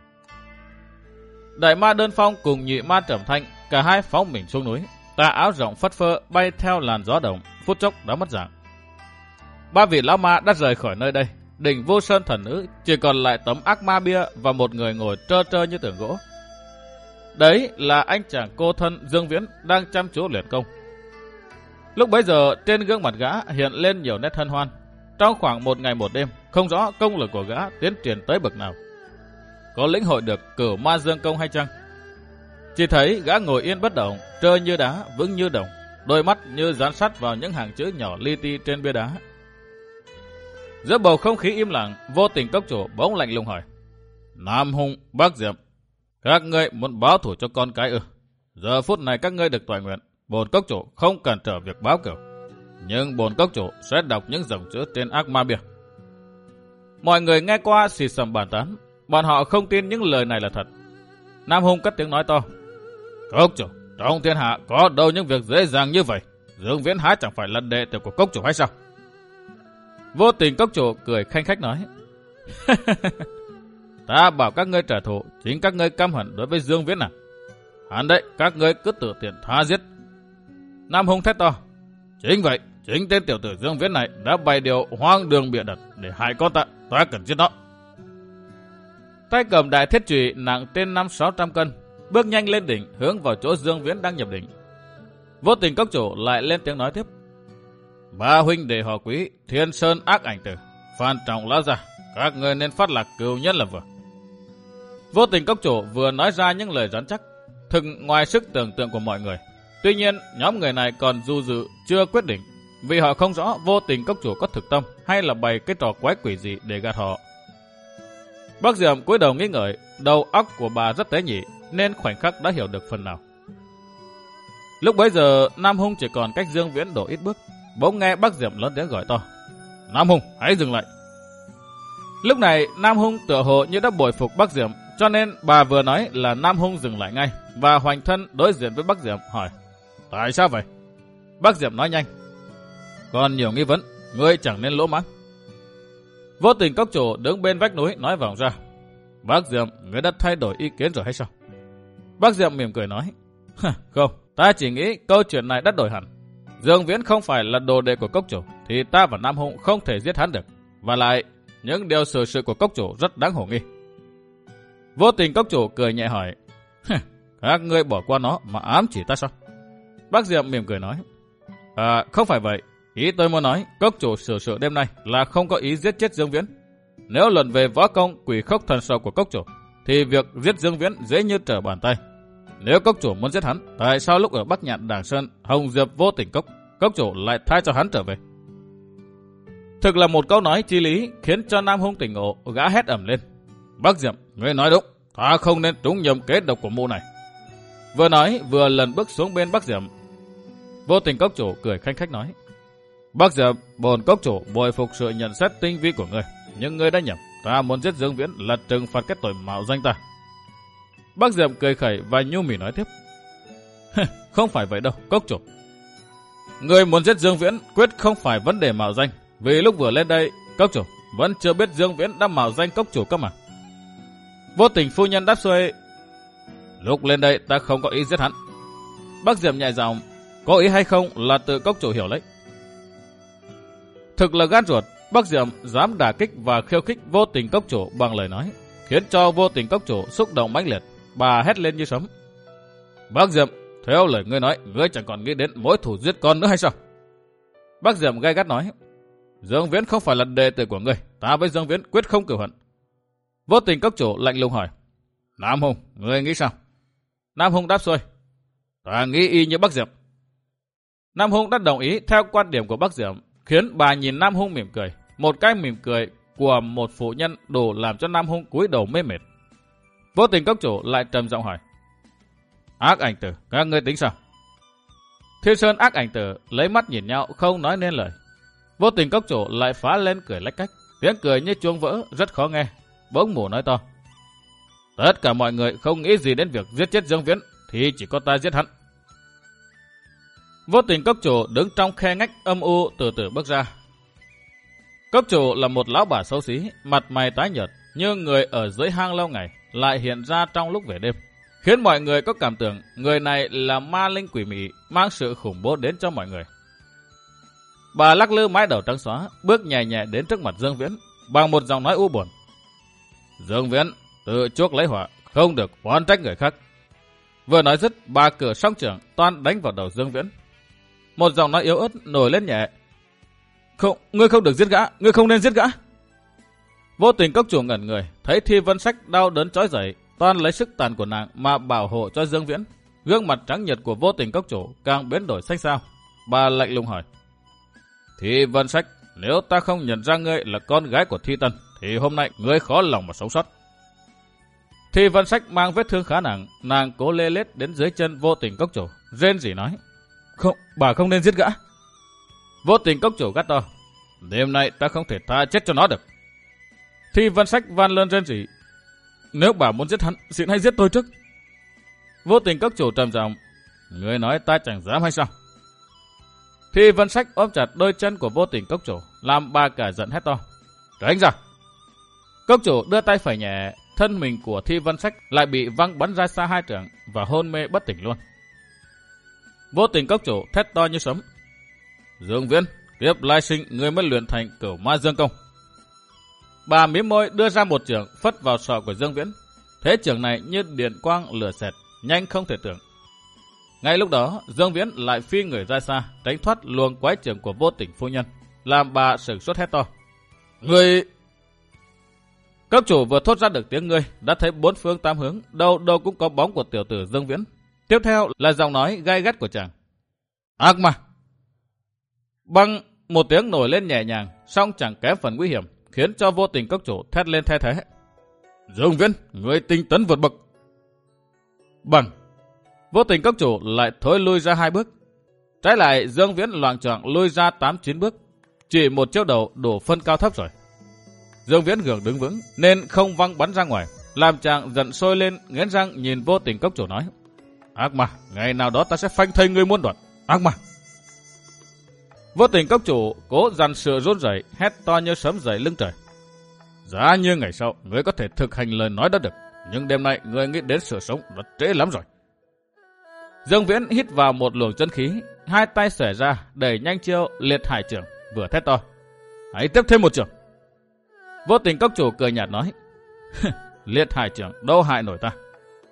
Đại Ma Đơn Phong cùng Nhị Ma Trầm Thanh cả hai phóng mình xuống núi, tà áo rộng phất phơ bay theo làn gió động, phút chốc đã mất dạng. Ba vị lão ma đã rời khỏi nơi đây, đỉnh Vô Sơn thần nữ chỉ còn lại tấm ác ma bia và một người ngồi trơ trơ như tượng gỗ. Đấy là anh chàng cô thân Dương Viễn đang chăm chú luyện công. Lúc bấy giờ trên gương mặt gã hiện lên nhiều nét hân hoan. trong khoảng một ngày một đêm, không rõ công lực của gã tiến triển tới bậc nào. Có lĩnh hội được Cửu Ma Dương Công hay chăng? Chỉ thấy gã ngồi yên bất động, trơ như đá, vững như đồng, đôi mắt như dán sát vào những hàng chữ nhỏ li ti trên bia đá. Giữa bầu không khí im lặng, Vô Tình Cốc Chủ bỗng lạnh lùng hỏi: Nam Hùng, Bắc Diệm, các ngươi muốn báo thù cho con cái ư? Giờ phút này các ngươi được toại nguyện, bổn cốc chủ không cần trở việc báo cửu, nhưng bổn cốc chủ sẽ đọc những dòng chữ trên ác ma bia. Mọi người nghe qua xì xầm bàn tán, bọn họ không tin những lời này là thật. Nam Hùng cất tiếng nói to: Cốc chủ, trong thiên hạ có đâu những việc dễ dàng như vậy? Dương Viễn há chẳng phải là đệ tử của cốc chủ hay sao? Vô Tình Cốc Chủ cười khanh khách nói: Ta bảo các ngươi trả thù, chính các ngươi căm hận đối với Dương Viễn à? Hắn đấy, các ngươi cứ tự tiện tha giết. Nam Hùng thét to: Chính vậy, chính tên tiểu tử Dương Viễn này đã bày điều hoang đường bịa đặt để hại con ta, ta cần giết nó. Tay cầm đại thiết chùy nặng trên năm sáu trăm cân, bước nhanh lên đỉnh hướng vào chỗ Dương Viễn đang nhập định. Vô Tình Cốc Chủ lại lên tiếng nói tiếp: Ba huynh đệ họ Quý, Thiên Sơn Ác Ảnh Tử, Phan Trọng lão già, các ngươi nên phát lạc cừu nhân là vừa. Vô Tình Cốc Chủ vừa nói ra những lời rắn chắc, thực ngoài sức tưởng tượng của mọi người. Tuy nhiên, nhóm người này còn du dự chưa quyết định, vì họ không rõ Vô Tình Cốc Chủ có thực tâm hay là bày cái trò quái quỷ gì để gạt họ. Bác Diệm cúi đầu nghĩ ngợi, đầu óc của bà rất tế nhị nên khoảnh khắc đã hiểu được phần nào. Lúc bấy giờ, Nam Hùng chỉ còn cách Dương Viễn đổ ít bước, bỗng nghe bác Diệm lớn tiếng gọi to: Nam Hùng, hãy dừng lại. Lúc này, Nam Hùng tựa hồ như đã bội phục bác Diệm, cho nên bà vừa nói là Nam Hùng dừng lại ngay và hoành thân đối diện với bác Diệm hỏi: Tại sao vậy? Bác Diệm nói nhanh: Còn nhiều nghi vấn, ngươi chẳng nên lỗ mãng. Vô Tình Cốc Chủ đứng bên vách núi nói vọng ra: Bác Diệm, ngươi đã thay đổi ý kiến rồi hay sao? Bác Diệm mỉm cười nói: Không, ta chỉ nghĩ câu chuyện này đã đổi hẳn. Dương Viễn không phải là đồ đệ của cốc chủ, thì ta và Nam Hùng không thể giết hắn được. Và lại, những điều xử sự của cốc chủ rất đáng hổ nghi. Vô Tình Cốc Chủ cười nhẹ hỏi: Các ngươi bỏ qua nó mà ám chỉ ta sao? Bác Diệm mỉm cười nói: À, không phải vậy. Ý tôi muốn nói, cốc chủ xử sự đêm nay là không có ý giết chết Dương Viễn. Nếu luận về võ công quỷ khốc thần sầu của cốc chủ, thì việc giết Dương Viễn dễ như trở bàn tay. Nếu cốc chủ muốn giết hắn, tại sao lúc ở Bắc Nhạn Đàng Sơn, Hồng Diệp Vô Tình Cốc, cốc chủ lại tha cho hắn trở về? Thực là một câu nói chi lý khiến cho Nam Hùng tỉnh ngộ, gã hét ầm lên: Bác Diệm, ngươi nói đúng, ta không nên trúng nhầm kế độc của mụ này. Vừa nói vừa lần bước xuống bên Bác Diệm. Vô Tình Cốc Chủ cười khanh khách nói: Bác Diệm, bổn cốc chủ bội phục sự nhận xét tinh vi của ngươi, nhưng ngươi đã nhầm. Ta muốn giết Dương Viễn là trừng phạt cái tội mạo danh ta. Bác Diệm cười khẩy và nhu mì nói tiếp: Không phải vậy đâu, cốc chủ. Ngươi muốn giết Dương Viễn quyết không phải vấn đề mạo danh, vì lúc vừa lên đây, cốc chủ vẫn chưa biết Dương Viễn đã mạo danh cốc chủ cơ mà. Vô Tình phu nhân đáp xuôi: Lúc lên đây ta không có ý giết hắn. Bác Diệm nhẹ giọng: Có ý hay không là tự cốc chủ hiểu lấy. Thực là gan ruột, Bác Diệm dám đả kích và khiêu khích Vô Tình Cốc Chủ bằng lời nói, khiến cho Vô Tình Cốc Chủ xúc động mãnh liệt. Bà hét lên như sấm: Bác Diệm, theo lời ngươi nói, ngươi chẳng còn nghĩ đến mối thù giết con nữa hay sao? Bác Diệm gay gắt nói: Dương Viễn không phải là đệ tử của ngươi, ta với Dương Viễn quyết không cửu hận. Vô Tình Cốc Chủ lạnh lùng hỏi: Nam Hùng, ngươi nghĩ sao? Nam Hùng đáp xuôi: Ta nghĩ y như Bác Diệm. Nam Hùng đã đồng ý theo quan điểm của Bác Diệm, khiến bà nhìn Nam Hùng mỉm cười. Một cái mỉm cười của một phụ nhân đủ làm cho Nam Hùng cúi đầu mê mệt. Vô Tình Cốc Chủ lại trầm giọng hỏi: Ác Ảnh Tử, các ngươi tính sao? Thiên Sơn Ác Ảnh Tử lấy mắt nhìn nhau không nói nên lời. Vô Tình Cốc Chủ lại phá lên cười lách cách, tiếng cười như chuông vỡ rất khó nghe. Bỗng mù nói to: Tất cả mọi người không nghĩ gì đến việc giết chết Dương Viễn, thì chỉ có ta giết hắn. Vô Tình Cốc Chủ đứng trong khe ngách âm u từ từ bước ra. Cốc chủ là một lão bà xấu xí, mặt mày tái nhợt, như người ở dưới hang lâu ngày, lại hiện ra trong lúc về đêm, khiến mọi người có cảm tưởng người này là ma linh quỷ mị, mang sự khủng bố đến cho mọi người. Bà lắc lư mái đầu trắng xóa, bước nhẹ nhẹ đến trước mặt Dương Viễn, bằng một giọng nói u buồn: Dương Viễn, tự chuốc lấy họa, không được oán trách người khác. Vừa nói dứt, bà cửa song trưởng toan đánh vào đầu Dương Viễn. Một giọng nói yếu ớt nổi lên nhẹ: Không, ngươi không được giết gã, ngươi không nên giết gã. Vô Tình cốc chủ ngẩn người, thấy Thi Vân Sách đau đớn trói dậy, toan lấy sức tàn của nàng mà bảo hộ cho Dương Viễn. Gương mặt trắng nhợt của Vô Tình cốc chủ càng biến đổi xanh xao. Bà lạnh lùng hỏi: Thi Vân Sách, nếu ta không nhận ra ngươi là con gái của Thi Tân, thì hôm nay ngươi khó lòng mà sống sót. Thi Vân Sách mang vết thương khá nặng, nàng cố lê lết đến dưới chân Vô Tình cốc chủ, rên rỉ nói: Không, bà không nên giết gã. Vô Tình cốc chủ gắt to: Đêm nay ta không thể tha chết cho nó được. Thi Vân Sách van lên rên rỉ: Nếu bà muốn giết hắn, xin hãy giết tôi trước. Vô Tình cốc chủ trầm giọng: Ngươi nói ta chẳng dám hay sao? Thi Vân Sách ôm chặt đôi chân của Vô Tình cốc chủ, làm bà cả giận hét to: Tránh ra! Cốc chủ đưa tay phẩy nhẹ, thân mình của Thi Vân Sách lại bị văng bắn ra xa hai trượng và hôn mê bất tỉnh luôn. Vô Tình cốc chủ thét to như sấm: Dương Viễn, kiếp lai sinh người mới luyện thành Cửu Ma Dương Công. Bà mím môi đưa ra một chưởng phất vào sọ của Dương Viễn. Thế chưởng này như điện quang lửa xẹt, nhanh không thể tưởng. Ngay lúc đó, Dương Viễn lại phi người ra xa, tránh thoát luồng quái chưởng của Vô Tình phu nhân, làm bà sửng sốt hét to: Người... Cấp chủ vừa thốt ra được tiếng ngươi, đã thấy bốn phương tám hướng, đâu đâu cũng có bóng của tiểu tử Dương Viễn. Tiếp theo là giọng nói gay gắt của chàng: Ác ma! Bằng một tiếng nổi lên nhẹ nhàng, song chẳng kém phần nguy hiểm, khiến cho Vô Tình cốc chủ thét lên the thế: Dương Viễn, ngươi tinh tấn vượt bậc! Bằng! Vô Tình cốc chủ lại thối lui ra hai bước. Trái lại, Dương Viễn loạng choạng lui ra tám chín bước, chỉ một chiêu đầu đủ phân cao thấp rồi. Dương Viễn gượng đứng vững nên không văng bắn ra ngoài, làm chàng giận sôi lên, nghiến răng nhìn Vô Tình cốc chủ nói: Ác ma, ngày nào đó ta sẽ phanh thây ngươi muôn đoạn. Ác ma! Vô Tình cốc chủ cố dằn sự run rẩy, hét to như sấm dậy lưng trời: Giá như ngày sau ngươi có thể thực hành lời nói đó được, nhưng đêm nay ngươi nghĩ đến sự sống đã trễ lắm rồi. Dương Viễn hít vào một luồng chân khí, hai tay xòe ra đẩy nhanh chiêu liệt hải chưởng, vừa thét to: Hãy tiếp thêm một chưởng. Vô Tình cốc chủ cười nhạt nói: Liệt hải chưởng đâu hại nổi ta.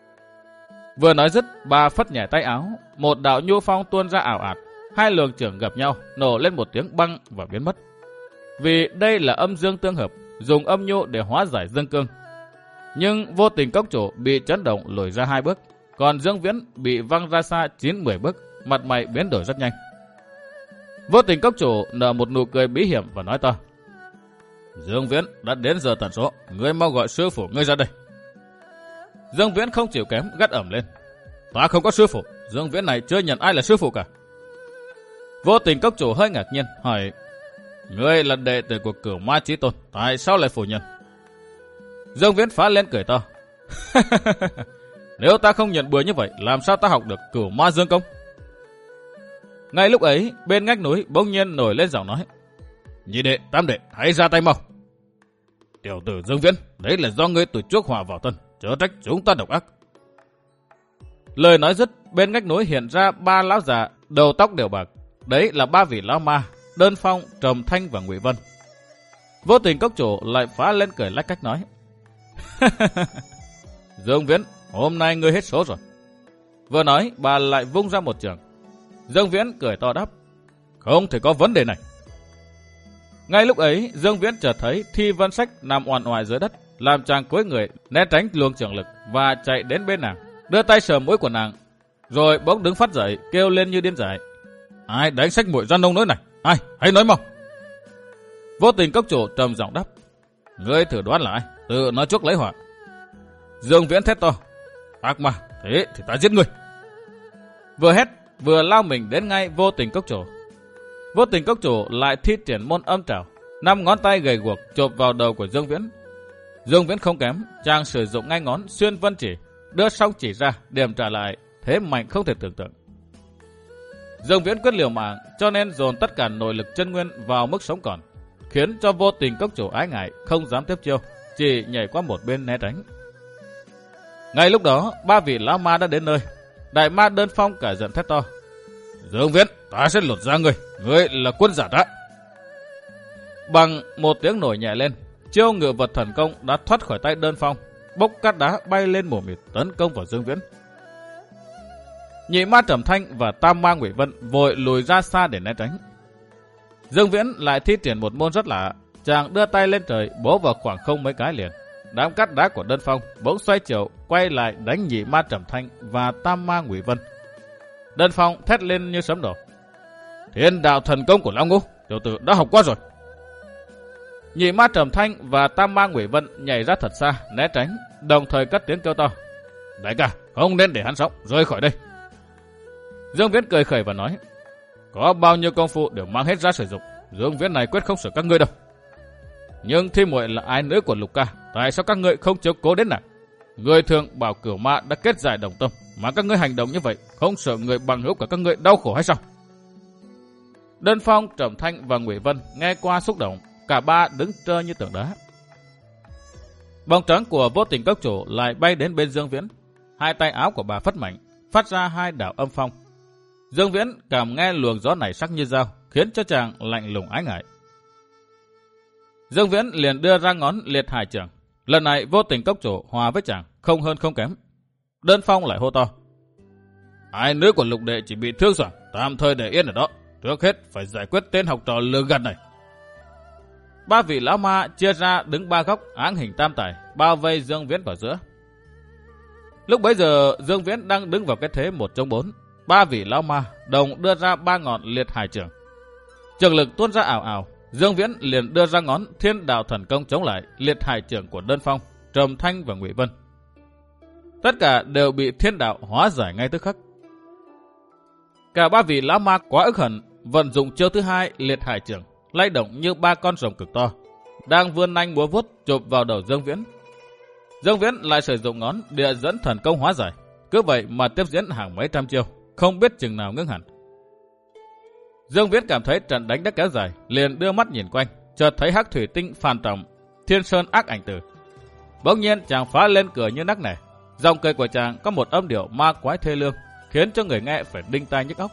Vừa nói dứt, bà phất nhẹ tay áo, một đạo nhu phong tuôn ra ảo ạt, hai luồng chưởng gặp nhau, nổ lên một tiếng băng và biến mất. Vì đây là âm dương tương hợp, dùng âm nhu để hóa giải dương cương. Nhưng Vô Tình cốc chủ bị chấn động lùi ra hai bước, còn Dương Viễn bị văng ra xa chín mười bước, mặt mày biến đổi rất nhanh. Vô Tình cốc chủ nở một nụ cười bí hiểm và nói to: Dương Viễn, đã đến giờ tận số, ngươi mau gọi sư phụ ngươi ra đây. Dương Viễn không chịu kém, gắt ẩm lên: Ta không có sư phụ, Dương Viễn này chưa nhận ai là sư phụ cả. Vô Tình cốc chủ hơi ngạc nhiên, hỏi: Ngươi là đệ tử của Cửu Ma Chí Tôn, tại sao lại phủ nhận? Dương Viễn phá lên cười to: Nếu ta không nhận bừa như vậy, làm sao ta học được Cửu Ma Dương Công? Ngay lúc ấy, bên ngách núi bỗng nhiên nổi lên giọng nói: Nhị đệ, tam đệ, hãy ra tay mau. Tiểu tử Dương Viễn, đấy là do ngươi từ chuốc họa vào thân, chớ trách chúng ta độc ác. Lời nói dứt, bên ngách núi hiện ra ba lão già, đầu tóc đều bạc. Đấy là ba vị lão ma, Đơn Phong, Trầm Thanh và Ngụy Vân. Vô Tình cốc chủ lại phá lên cười lách cách nói: Dương Viễn, hôm nay ngươi hết số rồi. Vừa nói, bà lại vung ra một trường. Dương Viễn cười to đáp: Không thể có vấn đề này. Ngay lúc ấy, Dương Viễn chợt thấy Thi Vân Sách nằm oằn oài dưới đất, làm chàng cúi người né tránh luồng trường lực và chạy đến bên nàng, đưa tay sờ mũi của nàng, rồi bỗng đứng phát dậy, kêu lên như điên dại: Ai đánh Sách muội ra nông nỗi này? Ai? Hãy nói mau. Vô Tình cốc chủ trầm giọng đáp: Ngươi thử đoán là ai? Tự nói chuốc lấy họa. Dương Viễn thét to: Ác ma, thế thì ta giết ngươi. Vừa hét, vừa lao mình đến ngay Vô Tình cốc chủ. Vô Tình cốc chủ lại thi triển môn âm trảo, năm ngón tay gầy guộc chộp vào đầu của Dương Viễn. Dương Viễn không kém, chàng sử dụng ngay ngón xuyên vân chỉ, đưa song chỉ ra, điểm trả lại, thế mạnh không thể tưởng tượng. Dương Viễn quyết liều mạng, cho nên dồn tất cả nội lực chân nguyên vào mức sống còn, khiến cho Vô Tình cốc chủ ái ngại, không dám tiếp chiêu, chỉ nhảy qua một bên né tránh. Ngay lúc đó, ba vị lão ma đã đến nơi. Đại ma Đơn Phong cả giận thét to: Dương Viễn, ta sẽ lột ra ngươi, ngươi là quân giả trá. Bằng một tiếng nổi nhẹ lên, chiêu ngự vật thần công đã thoát khỏi tay Đơn Phong, bốc cát đá bay lên mù mịt tấn công vào Dương Viễn. Nhị ma Trầm Thanh và tam ma Ngụy Vân vội lùi ra xa để né tránh. Dương Viễn lại thi triển một môn rất lạ. Chàng đưa tay lên trời bố vào khoảng không mấy cái liền. Đám cát đá của Đơn Phong bỗng xoay chiều quay lại đánh Nhị Ma Trầm Thanh và Tam Ma Ngụy Vân. Đơn Phong thét lên như sấm nổ. Thiên đạo thần công của Lão Ngũ, tiểu tử đã học qua rồi. Nhị Ma Trầm Thanh và Tam Ma Ngụy Vân nhảy ra thật xa né tránh, đồng thời cất tiếng kêu to. Đại ca, không nên để hắn sống, rời khỏi đây. Dương Viễn cười khẩy và nói. Có bao nhiêu công phu đều mang hết ra sử dụng, Dương Viễn này quyết không xử các ngươi đâu. Nhưng Thi Muội là ái nữ của Lục ca, tại sao các ngươi không chiếu cố đến nàng? Người thường bảo Cửu Ma đã kết giải đồng tâm, mà các ngươi hành động như vậy, không sợ người bằng hữu của các ngươi đau khổ hay sao? Đơn Phong, Trầm Thanh và Ngụy Vân nghe qua xúc động, cả ba đứng trơ như tượng đá. Bóng trắng của Vô Tình Cốc Chủ lại bay đến bên Dương Viễn, hai tay áo của bà phất mạnh, phát ra hai đạo âm phong. Dương Viễn cảm nghe luồng gió này sắc như dao, khiến cho chàng lạnh lùng ái ngại. Dương Viễn liền đưa ra ngón liệt hải trưởng. Lần này Vô Tình Cốc Chủ hòa với chàng, không hơn không kém. Đơn Phong lại hô to. Ai nữ của Lục đệ chỉ bị thương soảng, tạm thời để yên ở đó. Trước hết phải giải quyết tên học trò lừa gạt này. Ba vị lão ma chia ra đứng ba góc áng hình tam tài, bao vây Dương Viễn vào giữa. Lúc bấy giờ Dương Viễn đang đứng vào cái thế một chống bốn. Ba vị lão ma đồng đưa ra ba ngọn liệt hải trưởng. Trường lực tuôn ra ảo ảo. Dương Viễn liền đưa ra ngón Thiên Đạo Thần Công chống lại liệt hải trưởng của Đơn Phong, Trầm Thanh và Ngụy Vân. Tất cả đều bị thiên đạo hóa giải ngay tức khắc. Cả ba vị lão ma quá ức hận, vận dụng chiêu thứ hai liệt hải trưởng, lay động như ba con rồng cực to, đang vươn nanh múa vuốt chụp vào đầu Dương Viễn. Dương Viễn lại sử dụng ngón Địa Dẫn Thần Công hóa giải, cứ vậy mà tiếp diễn hàng mấy trăm chiêu, không biết chừng nào ngưng hẳn. Dương Viễn cảm thấy trận đánh đã kéo dài, liền đưa mắt nhìn quanh, chợt thấy Hắc Thủy Tinh Phan Trọng, Thiên Sơn Ác Ảnh Tử. Bỗng nhiên chàng phá lên cười như nắc nẻ, giọng cười của chàng có một âm điệu ma quái thê lương, khiến cho người nghe phải đinh tai nhức óc.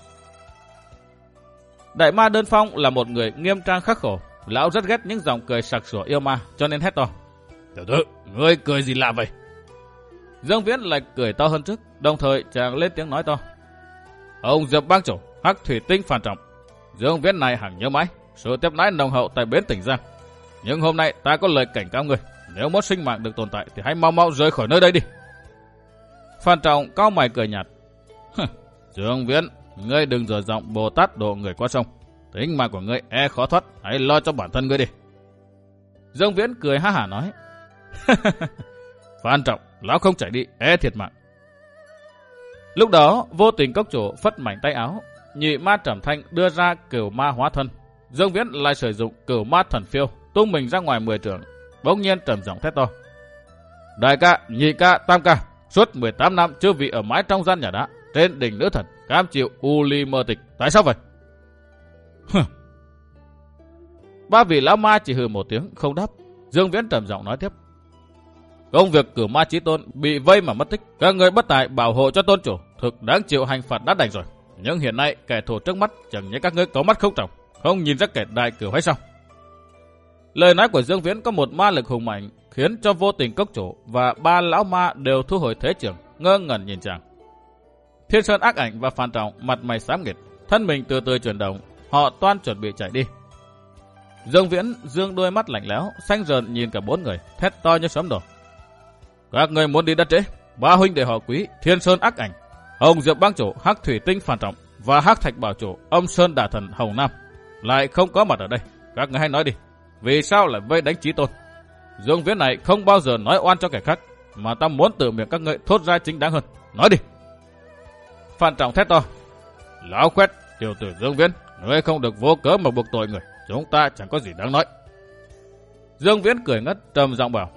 Đại ma Đơn Phong là một người nghiêm trang khắc khổ, lão rất ghét những giọng cười sặc sủa yêu ma, cho nên hét to. Tiểu tử, ngươi cười gì lạ vậy? Dương Viễn lại cười to hơn trước, đồng thời chàng lên tiếng nói to. Ông Diệp Bang Chủ, Hắc Thủy Tinh Phan Trọng, Dương Viễn này hẳn nhớ mãi sự tiếp đãi nồng hậu tại bến Tỉnh Giang. Nhưng hôm nay ta có lời cảnh cáo người, nếu muốn sinh mạng được tồn tại thì hãy mau mau rời khỏi nơi đây đi. Phan Trọng cau mày cười nhạt. Dương Viễn, ngươi đừng dở giọng Bồ Tát độ người qua sông, tính mạng của ngươi e khó thoát, hãy lo cho bản thân ngươi đi. Dương Viễn cười ha hả nói. Phan Trọng, lão không chạy đi, e thiệt mạng. Lúc đó Vô Tình Cốc Chủ phất mạnh tay áo, Nhị Ma Trầm Thanh đưa ra Cửu Ma hóa thân. Dương Viễn lại sử dụng Cửu Ma Thần Phiêu, tung mình ra ngoài mười trượng, bỗng nhiên trầm giọng thét to. Đại ca, nhị ca, tam ca, suốt mười tám năm chưa vị ở mãi trong gian nhà đá, trên đỉnh nữ thần, cam chịu u ly mơ tịch, tại sao vậy? Ba vị lão ma chỉ hừ một tiếng không đáp. Dương Viễn trầm giọng nói tiếp. Công việc Cửu Ma Chí Tôn bị vây mà mất tích, các người bất tài bảo hộ cho tôn chủ, thực đáng chịu hành phạt đã đành rồi. Nhưng hiện nay kẻ thù trước mắt chẳng nhẽ các ngươi có mắt không tròng, không nhìn ra kẻ đại cửu hay sao? Lời nói của Dương Viễn có một ma lực hùng mạnh, khiến cho Vô Tình Cốc Chủ và ba lão ma đều thu hồi thế trưởng, ngơ ngẩn nhìn chàng. Thiên Sơn Ác Ảnh và Phan Trọng mặt mày xám nghệt, thân mình từ từ chuyển động, họ toan chuẩn bị chạy đi. Dương Viễn dương đôi mắt lạnh lẽo, xanh rờn nhìn cả bốn người, thét to như sấm nổ. Các người muốn đi đất trễ? Ba huynh đệ họ Quý, Thiên Sơn Ác Ảnh, Hồng Diệp Bang Chủ, Hắc Thủy Tinh Phan Trọng và Hắc Thạch Bảo Chủ, Âm Sơn Đả Thần Hồng Nam lại không có mặt ở đây. Các người hãy nói đi, vì sao lại vây đánh Chí Tôn? Dương Viễn này không bao giờ nói oan cho kẻ khác, mà ta muốn tự miệng các ngươi thốt ra chính đáng hơn. Nói đi. Phan Trọng thét to. Lão Quét, tiểu tử Dương Viễn, ngươi không được vô cớ mà buộc tội người, chúng ta chẳng có gì đáng nói. Dương Viễn cười ngất, trầm giọng bảo.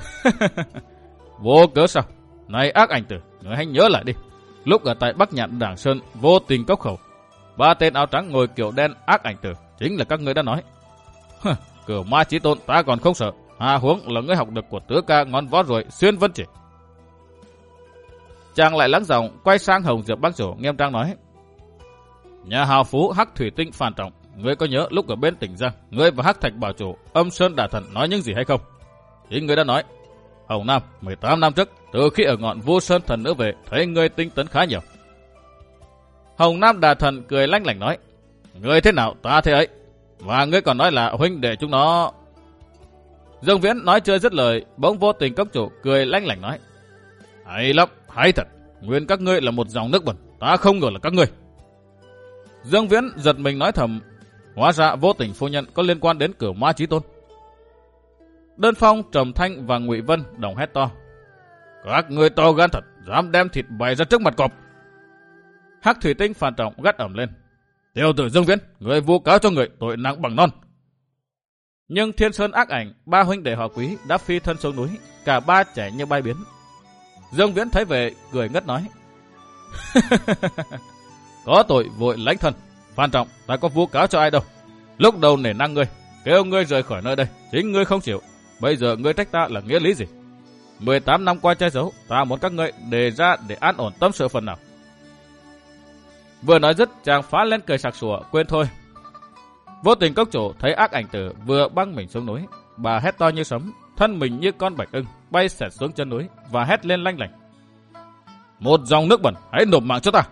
Vô cớ sao? Này Ác Ảnh Tử, ngươi hãy nhớ lại đi. Lúc ở tại Bắc Nhạn Đảng Sơn Vô Tình Cốc Khẩu, ba tên áo trắng ngồi kiểu đen Ác Ảnh Tử chính là các ngươi đã nói. Cửu Ma Chí Tôn ta còn không sợ, hà huống là ngươi học được của tứ ca ngón võ rồi xuyên vân chỉ. Chàng lại lắng giọng quay sang Hồng Diệp Bang Chủ nghiêm trang nói. Nhà hào phú Hắc Thủy Tinh Phan Trọng, ngươi có nhớ lúc ở bên Tỉnh Giang, ngươi và Hắc Thạch Bảo Chủ, Âm Sơn Đả Thần nói những gì hay không? Chính ngươi đã nói. Hồng Nam, mười tám năm trước, từ khi ở ngọn Vô Sơn Thần Nữ về, thấy ngươi tinh tấn khá nhiều. Hồng Nam Đà Thần cười lanh lảnh nói. Ngươi thế nào ta thế ấy. Và ngươi còn nói là huynh đệ chúng nó... Dương Viễn nói chưa dứt lời, bỗng Vô Tình cốc chủ cười lanh lảnh nói. Hay lắm, hay thật. Nguyên các ngươi là một dòng nước bẩn, ta không ngờ là các ngươi. Dương Viễn giật mình nói thầm, hóa ra Vô Tình phu nhân có liên quan đến Cửu Ma Chí Tôn. Đơn Phong, Trầm Thanh và Ngụy Vân đồng hét to. Các ngươi to gan thật, dám đem thịt bày ra trước mặt cọp. Hắc Thủy Tinh Phan Trọng gắt ẩm lên. Tiểu tử Dương Viễn, người vu cáo cho người tội nặng bằng non. Nhưng Thiên Sơn Ác Ảnh, ba huynh đệ họ Quý đã phi thân xuống núi, cả ba chạy như bay biến. Dương Viễn thấy về, cười ngất nói. Có tội vội lãnh thân. Phan Trọng, ta có vu cáo cho ai đâu. Lúc đầu nể năng ngươi, kêu ngươi rời khỏi nơi đây, chính ngươi không chịu. Bây giờ ngươi trách ta là nghĩa lý gì? mười tám năm qua che giấu, ta muốn các ngươi đề ra để an ổn tâm sự phần nào. Vừa nói dứt, chàng phá lên cười sặc sủa, quên thôi. Vô Tình cốc chủ thấy Ác Ảnh Tử vừa băng mình xuống núi, bà hét to như sấm, thân mình như con bạch ưng bay xẹt xuống chân núi và hét lên lanh lảnh. Một dòng nước bẩn, hãy nộp mạng cho ta.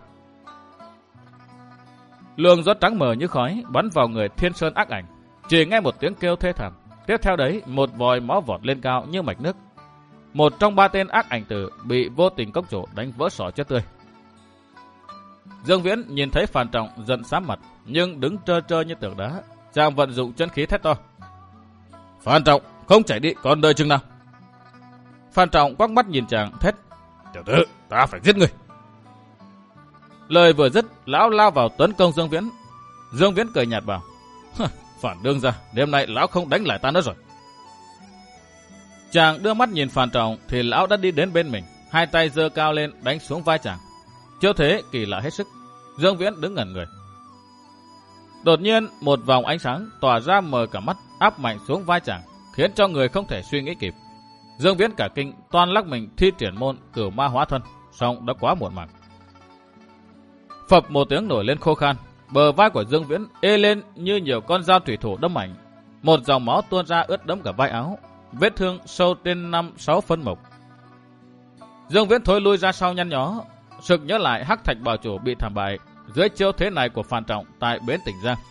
Luồng gió trắng mờ như khói bắn vào người Thiên Sơn Ác Ảnh, chỉ nghe một tiếng kêu thê thảm. Tiếp theo đấy, một vòi máu vọt lên cao như mạch nước. Một trong ba tên Ác Ảnh Tử bị Vô Tình cốc chủ đánh vỡ sọ chết tươi. Dương Viễn nhìn thấy Phan Trọng giận xám mặt, nhưng đứng trơ trơ như tượng đá. Chàng vận dụng chân khí thét to. Phan Trọng, không chạy đi, còn đời chừng nào? Phan Trọng quắc mắt nhìn chàng thét. Tiểu tử, ta phải giết người. Lời vừa dứt, lão lao vào tấn công Dương Viễn. Dương Viễn cười nhạt bảo. Phản đương ra, đêm nay lão không đánh lại ta nữa rồi. Chàng đưa mắt nhìn Phan Trọng thì lão đã đi đến bên mình, hai tay giơ cao lên đánh xuống vai chàng. Chiêu thế kỳ lạ hết sức. Dương Viễn đứng ngẩn người. Đột nhiên một vòng ánh sáng tỏa ra mờ cả mắt, áp mạnh xuống vai chàng, khiến cho người không thể suy nghĩ kịp. Dương Viễn cả kinh toan lắc mình thi triển môn Cửu Ma Hóa Thân, song đã quá muộn màng. Phập một tiếng nổi lên khô khan, bờ vai của Dương Viễn ê lên như nhiều con dao thủy thủ đâm mạnh. Một dòng máu tuôn ra ướt đẫm cả vai áo, vết thương sâu trên năm sáu phân mộc. Dương Viễn thối lui ra sau nhăn nhó, sực nhớ lại Hắc Thạch Bảo Chủ bị thảm bại dưới chiêu thế này của Phan Trọng tại bến Tỉnh Giang.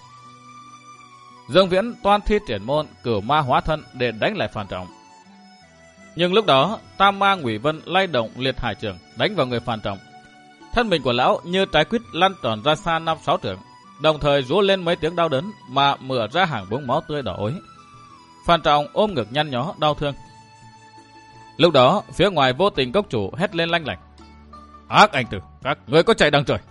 Dương Viễn toan thi triển môn Cửu Ma Hóa Thân để đánh lại Phan Trọng. Nhưng lúc đó Tam Ma Ngụy Vân lay động liệt hải trường đánh vào người Phan Trọng. Thân mình của lão như trái quýt lăn tròn ra xa năm sáu trượng, đồng thời rú lên mấy tiếng đau đớn mà mửa ra hàng búng máu tươi đỏ ối. Phan Trọng ôm ngực nhăn nhó đau thương. Lúc đó phía ngoài Vô Tình cốc chủ hét lên lanh lảnh. Ác Ảnh Tử, các người có chạy đằng trời.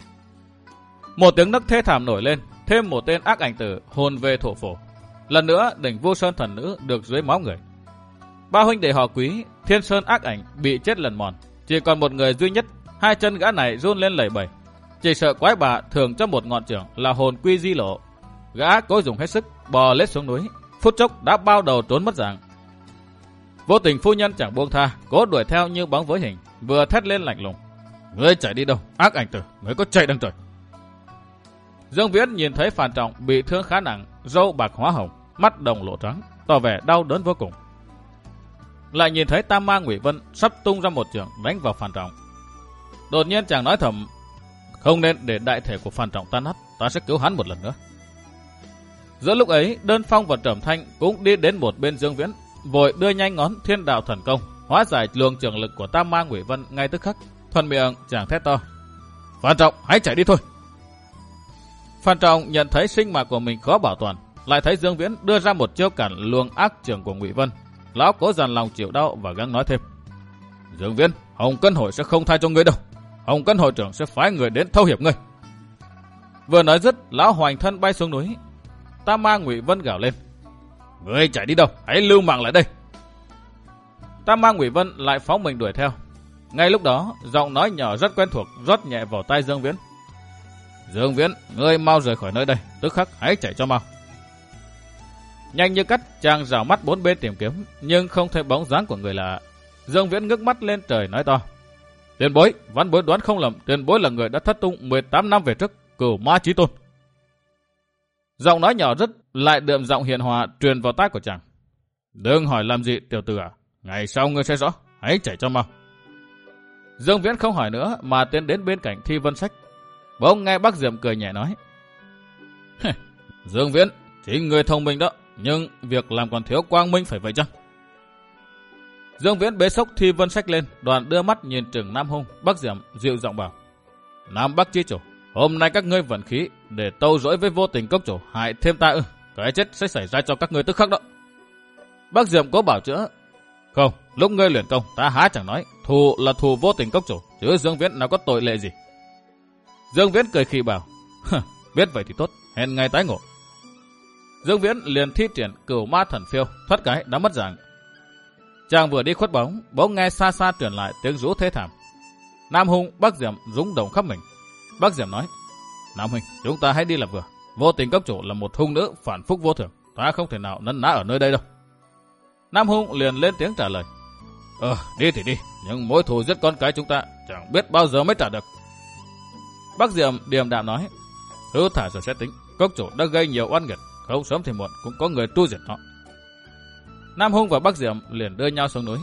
Một tiếng nấc thê thảm nổi lên, thêm một tên Ác Ảnh Tử hồn về thổ phổ. Lần nữa đỉnh Vô Sơn thần nữ được dưới máu người. Ba huynh đệ họ Quý, Thiên Sơn Ác Ảnh bị chết lần mòn, chỉ còn một người duy nhất. Hai chân gã này run lên lẩy bẩy, chỉ sợ quái bà thường cho một ngọn trưởng là hồn quy di lộ. Gã cố dùng hết sức bò lết xuống núi, phút chốc đã bao đầu trốn mất dạng. Vô Tình phu nhân chẳng buông tha, cố đuổi theo như bóng với hình, vừa thét lên lạnh lùng. Ngươi chạy đi đâu, Ác Ảnh Tử, ngươi có chạy đằng trời. Dương Viễn nhìn thấy Phan Trọng bị thương khá nặng, râu bạc hóa hồng, mắt đồng lộ trắng, tỏ vẻ đau đớn vô cùng. Lại nhìn thấy Tam Ma Ngụy Vân sắp tung ra một chưởng đánh vào Phan Trọng. Đột nhiên chàng nói thầm, không nên để đại thể của Phan Trọng tan nát, ta sẽ cứu hắn một lần nữa. Giữa lúc ấy, Đơn Phong và Trầm Thanh cũng đi đến một bên Dương Viễn, vội đưa nhanh ngón Thiên Đạo Thần Công, hóa giải luồng trường lực của Tam Ma Ngụy Vân ngay tức khắc. Thuần miệng chàng thét to, Phan Trọng, hãy chạy đi thôi. Phan Trọng nhận thấy sinh mạng của mình khó bảo toàn, lại thấy Dương Viễn đưa ra một chiêu cản luồng ác trường của Ngụy Vân. Lão cố dằn lòng chịu đau và gắng nói thêm, Dương Viễn, Hồng Cân hội sẽ không tha cho ngươi đâu. Hồng Cân hội trưởng sẽ phái người đến thâu hiệp ngươi. Vừa nói dứt, lão hoành thân bay xuống núi. Tam Ma Ngụy Vân gào lên, ngươi chạy đi đâu, hãy lưu mạng lại đây. Tam Ma Ngụy Vân lại phóng mình đuổi theo. Ngay lúc đó, giọng nói nhỏ rất quen thuộc rót nhẹ vào tai Dương Viễn. Dương Viễn, ngươi mau rời khỏi nơi đây, tức khắc hãy chạy cho mau. Nhanh như cắt, chàng rảo mắt bốn bên tìm kiếm, nhưng không thấy bóng dáng của người lạ. Dương Viễn ngước mắt lên trời nói to, tiền bối, văn bối đoán không lầm, tiền bối là người đã thất tung mười tám năm về trước, Cửu Ma Chí Tôn. Giọng nói nhỏ rất lại đượm giọng hiền hòa truyền vào tai của chàng. Đừng hỏi làm gì tiểu tử à, ngày sau ngươi sẽ rõ, hãy chạy cho mau. Dương Viễn không hỏi nữa mà tiến đến bên cạnh Thi Vân Sách. Bỗng nghe bác Diệm cười nhẹ nói, Dương Viễn, Chính người thông minh đó, nhưng việc làm còn thiếu quang minh phải vậy chăng? Dương Viễn bế sốc Thi Vân Sách lên, đoàn đưa mắt nhìn Trừng Nam Hung, Bắc Diệm dịu giọng bảo: Nam Bắc chi chủ, hôm nay các ngươi vận khí để tâu dỗi với Vô Tình cốc chủ hại thêm ta ư? Cái chết sẽ xảy ra cho các ngươi tức khắc đó. Bắc Diệm cố bảo chữa: Không, lúc ngươi luyện công ta há chẳng nói thù là thù Vô Tình cốc chủ, chứ Dương Viễn nào có tội lệ gì. Dương Viễn cười khì bảo: Biết vậy thì tốt, hẹn ngày tái ngộ. Dương Viễn liền thi triển Cửu Ma Thần Phiêu, thoát cái đã mất dạng. Chàng vừa đi khuất bóng, bỗng nghe xa xa truyền lại tiếng rú thê thảm. Nam Hung, Bắc Diệm rúng động khắp mình. Bắc Diệm nói: Nam huynh, chúng ta hãy đi làm vừa. Vô Tình cốc chủ là một hung nữ phản phúc vô thường, ta không thể nào nấn ná ở nơi đây đâu. Nam Hung liền lên tiếng trả lời: Ờ, đi thì đi, nhưng mối thù giết con cái chúng ta chẳng biết bao giờ mới trả được. Bắc Diệm điềm đạm nói: Cứ thả rồi sẽ tính, cốc chủ đã gây nhiều oan nghiệt, không sớm thì muộn cũng có người tru diệt họ. Nam Hung và Bắc Diệm liền đưa nhau xuống núi.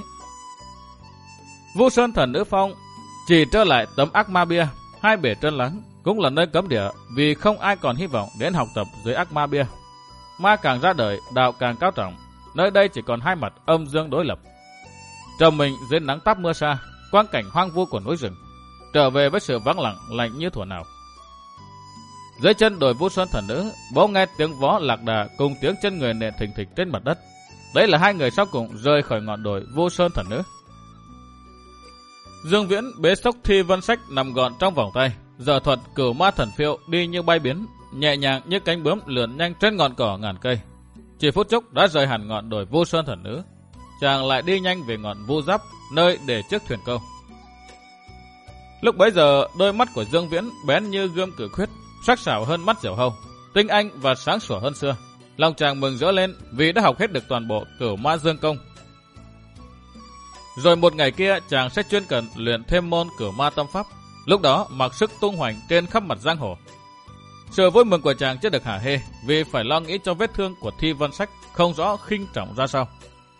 Vu Sơn Thần Nữ Phong chỉ trơ lại tấm ác ma bia, hai bể trơn lắng, cũng là nơi cấm địa vì không ai còn hy vọng đến học tập dưới ác ma bia. Ma càng ra đời, đạo càng cao trọng, nơi đây chỉ còn hai mặt âm dương đối lập. Trầm mình dưới nắng táp mưa xa, quang cảnh hoang vu của núi rừng, trở về với sự vắng lặng lạnh như thuở nào. Dưới chân đồi Vu Sơn Thần Nữ, bỗng nghe tiếng vó lạc đà cùng tiếng chân người nện thình thịch trên mặt đất. Đấy là hai người sau cùng rơi khỏi ngọn đồi Vu Sơn Thần Nữ. Dương Viễn bế sốc Thi Vân Sách nằm gọn trong vòng tay, giờ thuật Cửu Ma Thần Phiêu đi như bay biến, nhẹ nhàng như cánh bướm lượn nhanh trên ngọn cỏ ngàn cây. Chỉ phút chốc đã rời hẳn ngọn đồi Vu Sơn Thần Nữ. Chàng lại đi nhanh về ngọn Vu Giáp, nơi để chiếc thuyền câu. Lúc bấy giờ, đôi mắt của Dương Viễn bén như gươm cử khuyết, sắc sảo hơn mắt diều hâu, tinh anh và sáng sủa hơn xưa. Lòng chàng mừng rỡ lên vì đã học hết được toàn bộ Cửu Ma Dương Công. Rồi một ngày kia chàng sẽ chuyên cần luyện thêm môn Cửu Ma Tâm Pháp, lúc đó mặc sức tung hoành trên khắp mặt giang hồ. Sự vui mừng của chàng chưa được hả hê vì phải lo nghĩ cho vết thương của Thi Vân Sách không rõ khinh trọng ra sao.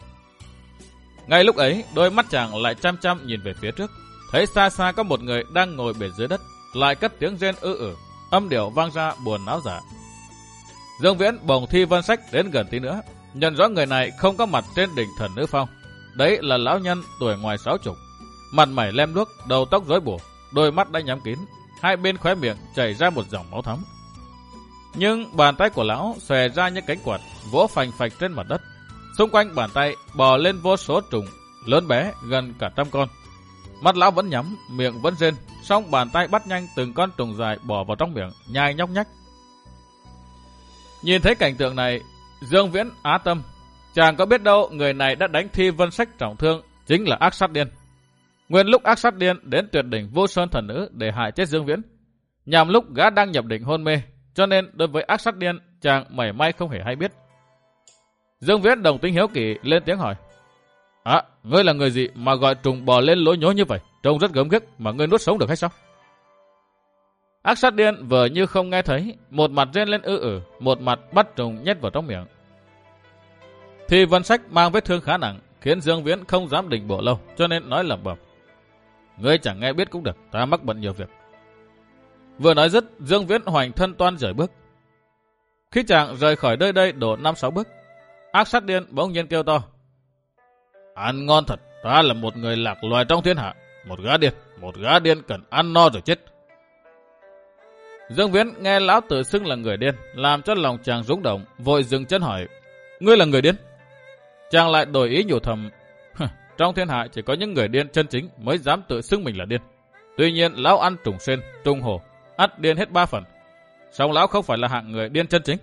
Ngay lúc ấy, đôi mắt chàng lại chăm chăm nhìn về phía trước, thấy xa xa có một người đang ngồi bệt dưới đất, lại cất tiếng rên ư ử, âm điệu vang ra buồn áo giả. Dương Viễn bồng Thi Vân Sách đến gần tí nữa, nhận rõ người này không có mặt trên đỉnh Thần Nữ Phong. Đấy là lão nhân tuổi ngoài sáu chục, mặt mày lem luốc, đầu tóc rối bù, đôi mắt đã nhắm kín, hai bên khóe miệng chảy ra một dòng máu thắm. Nhưng bàn tay của lão xòe ra như cánh quạt, vỗ phành phạch trên mặt đất. Xung quanh bàn tay bò lên vô số trùng, lớn bé gần cả trăm con. Mắt lão vẫn nhắm, miệng vẫn rên, song bàn tay bắt nhanh từng con trùng dài bò vào trong miệng, nhai nhóc nhách. Nhìn thấy cảnh tượng này, Dương Viễn á tâm. Chàng có biết đâu người này đã đánh Thi Vân Sách trọng thương, chính là Ác Sát Điên. Nguyên lúc Ác Sát Điên đến tuyệt đỉnh Vô Sơn Thần Nữ để hại chết Dương Viễn, nhằm lúc gã đang nhập định hôn mê, cho nên đối với Ác Sát Điên chàng mảy may không hề hay biết. Dương Viễn đồng tính hiếu kỳ lên tiếng hỏi: À, ngươi là người gì mà gọi trùng bò lên lối nhố như vậy? Trông rất gớm ghiếc mà ngươi nuốt sống được hay sao? Ác Sát Điên vờ như không nghe thấy, một mặt rên lên ư ử, một mặt bắt trùng nhét vào trong miệng. Thi Vân Sách mang vết thương khá nặng, khiến Dương Viễn không dám định bộ lâu, cho nên nói lẩm bẩm: Ngươi chẳng nghe biết cũng được, ta mắc bận nhiều việc. Vừa nói dứt, Dương Viễn hoành thân toan rời bước. Khi chàng rời khỏi nơi đây đổ năm sáu bước, Ác Sát Điên bỗng nhiên kêu to: Ăn ngon thật, ta là một người lạc loài trong thiên hạ, một gã điên, một gã điên cần ăn no rồi chết. Dương Viễn nghe lão tự xưng là người điên, làm cho lòng chàng rung động, vội dừng chân hỏi: Ngươi là người điên? Chàng lại đổi ý nhủ thầm: Trong thiên hạ chỉ có những người điên chân chính mới dám tự xưng mình là điên. Tuy nhiên lão ăn trùng sen, trùng hổ, ắt điên hết ba phần. Song lão không phải là hạng người điên chân chính.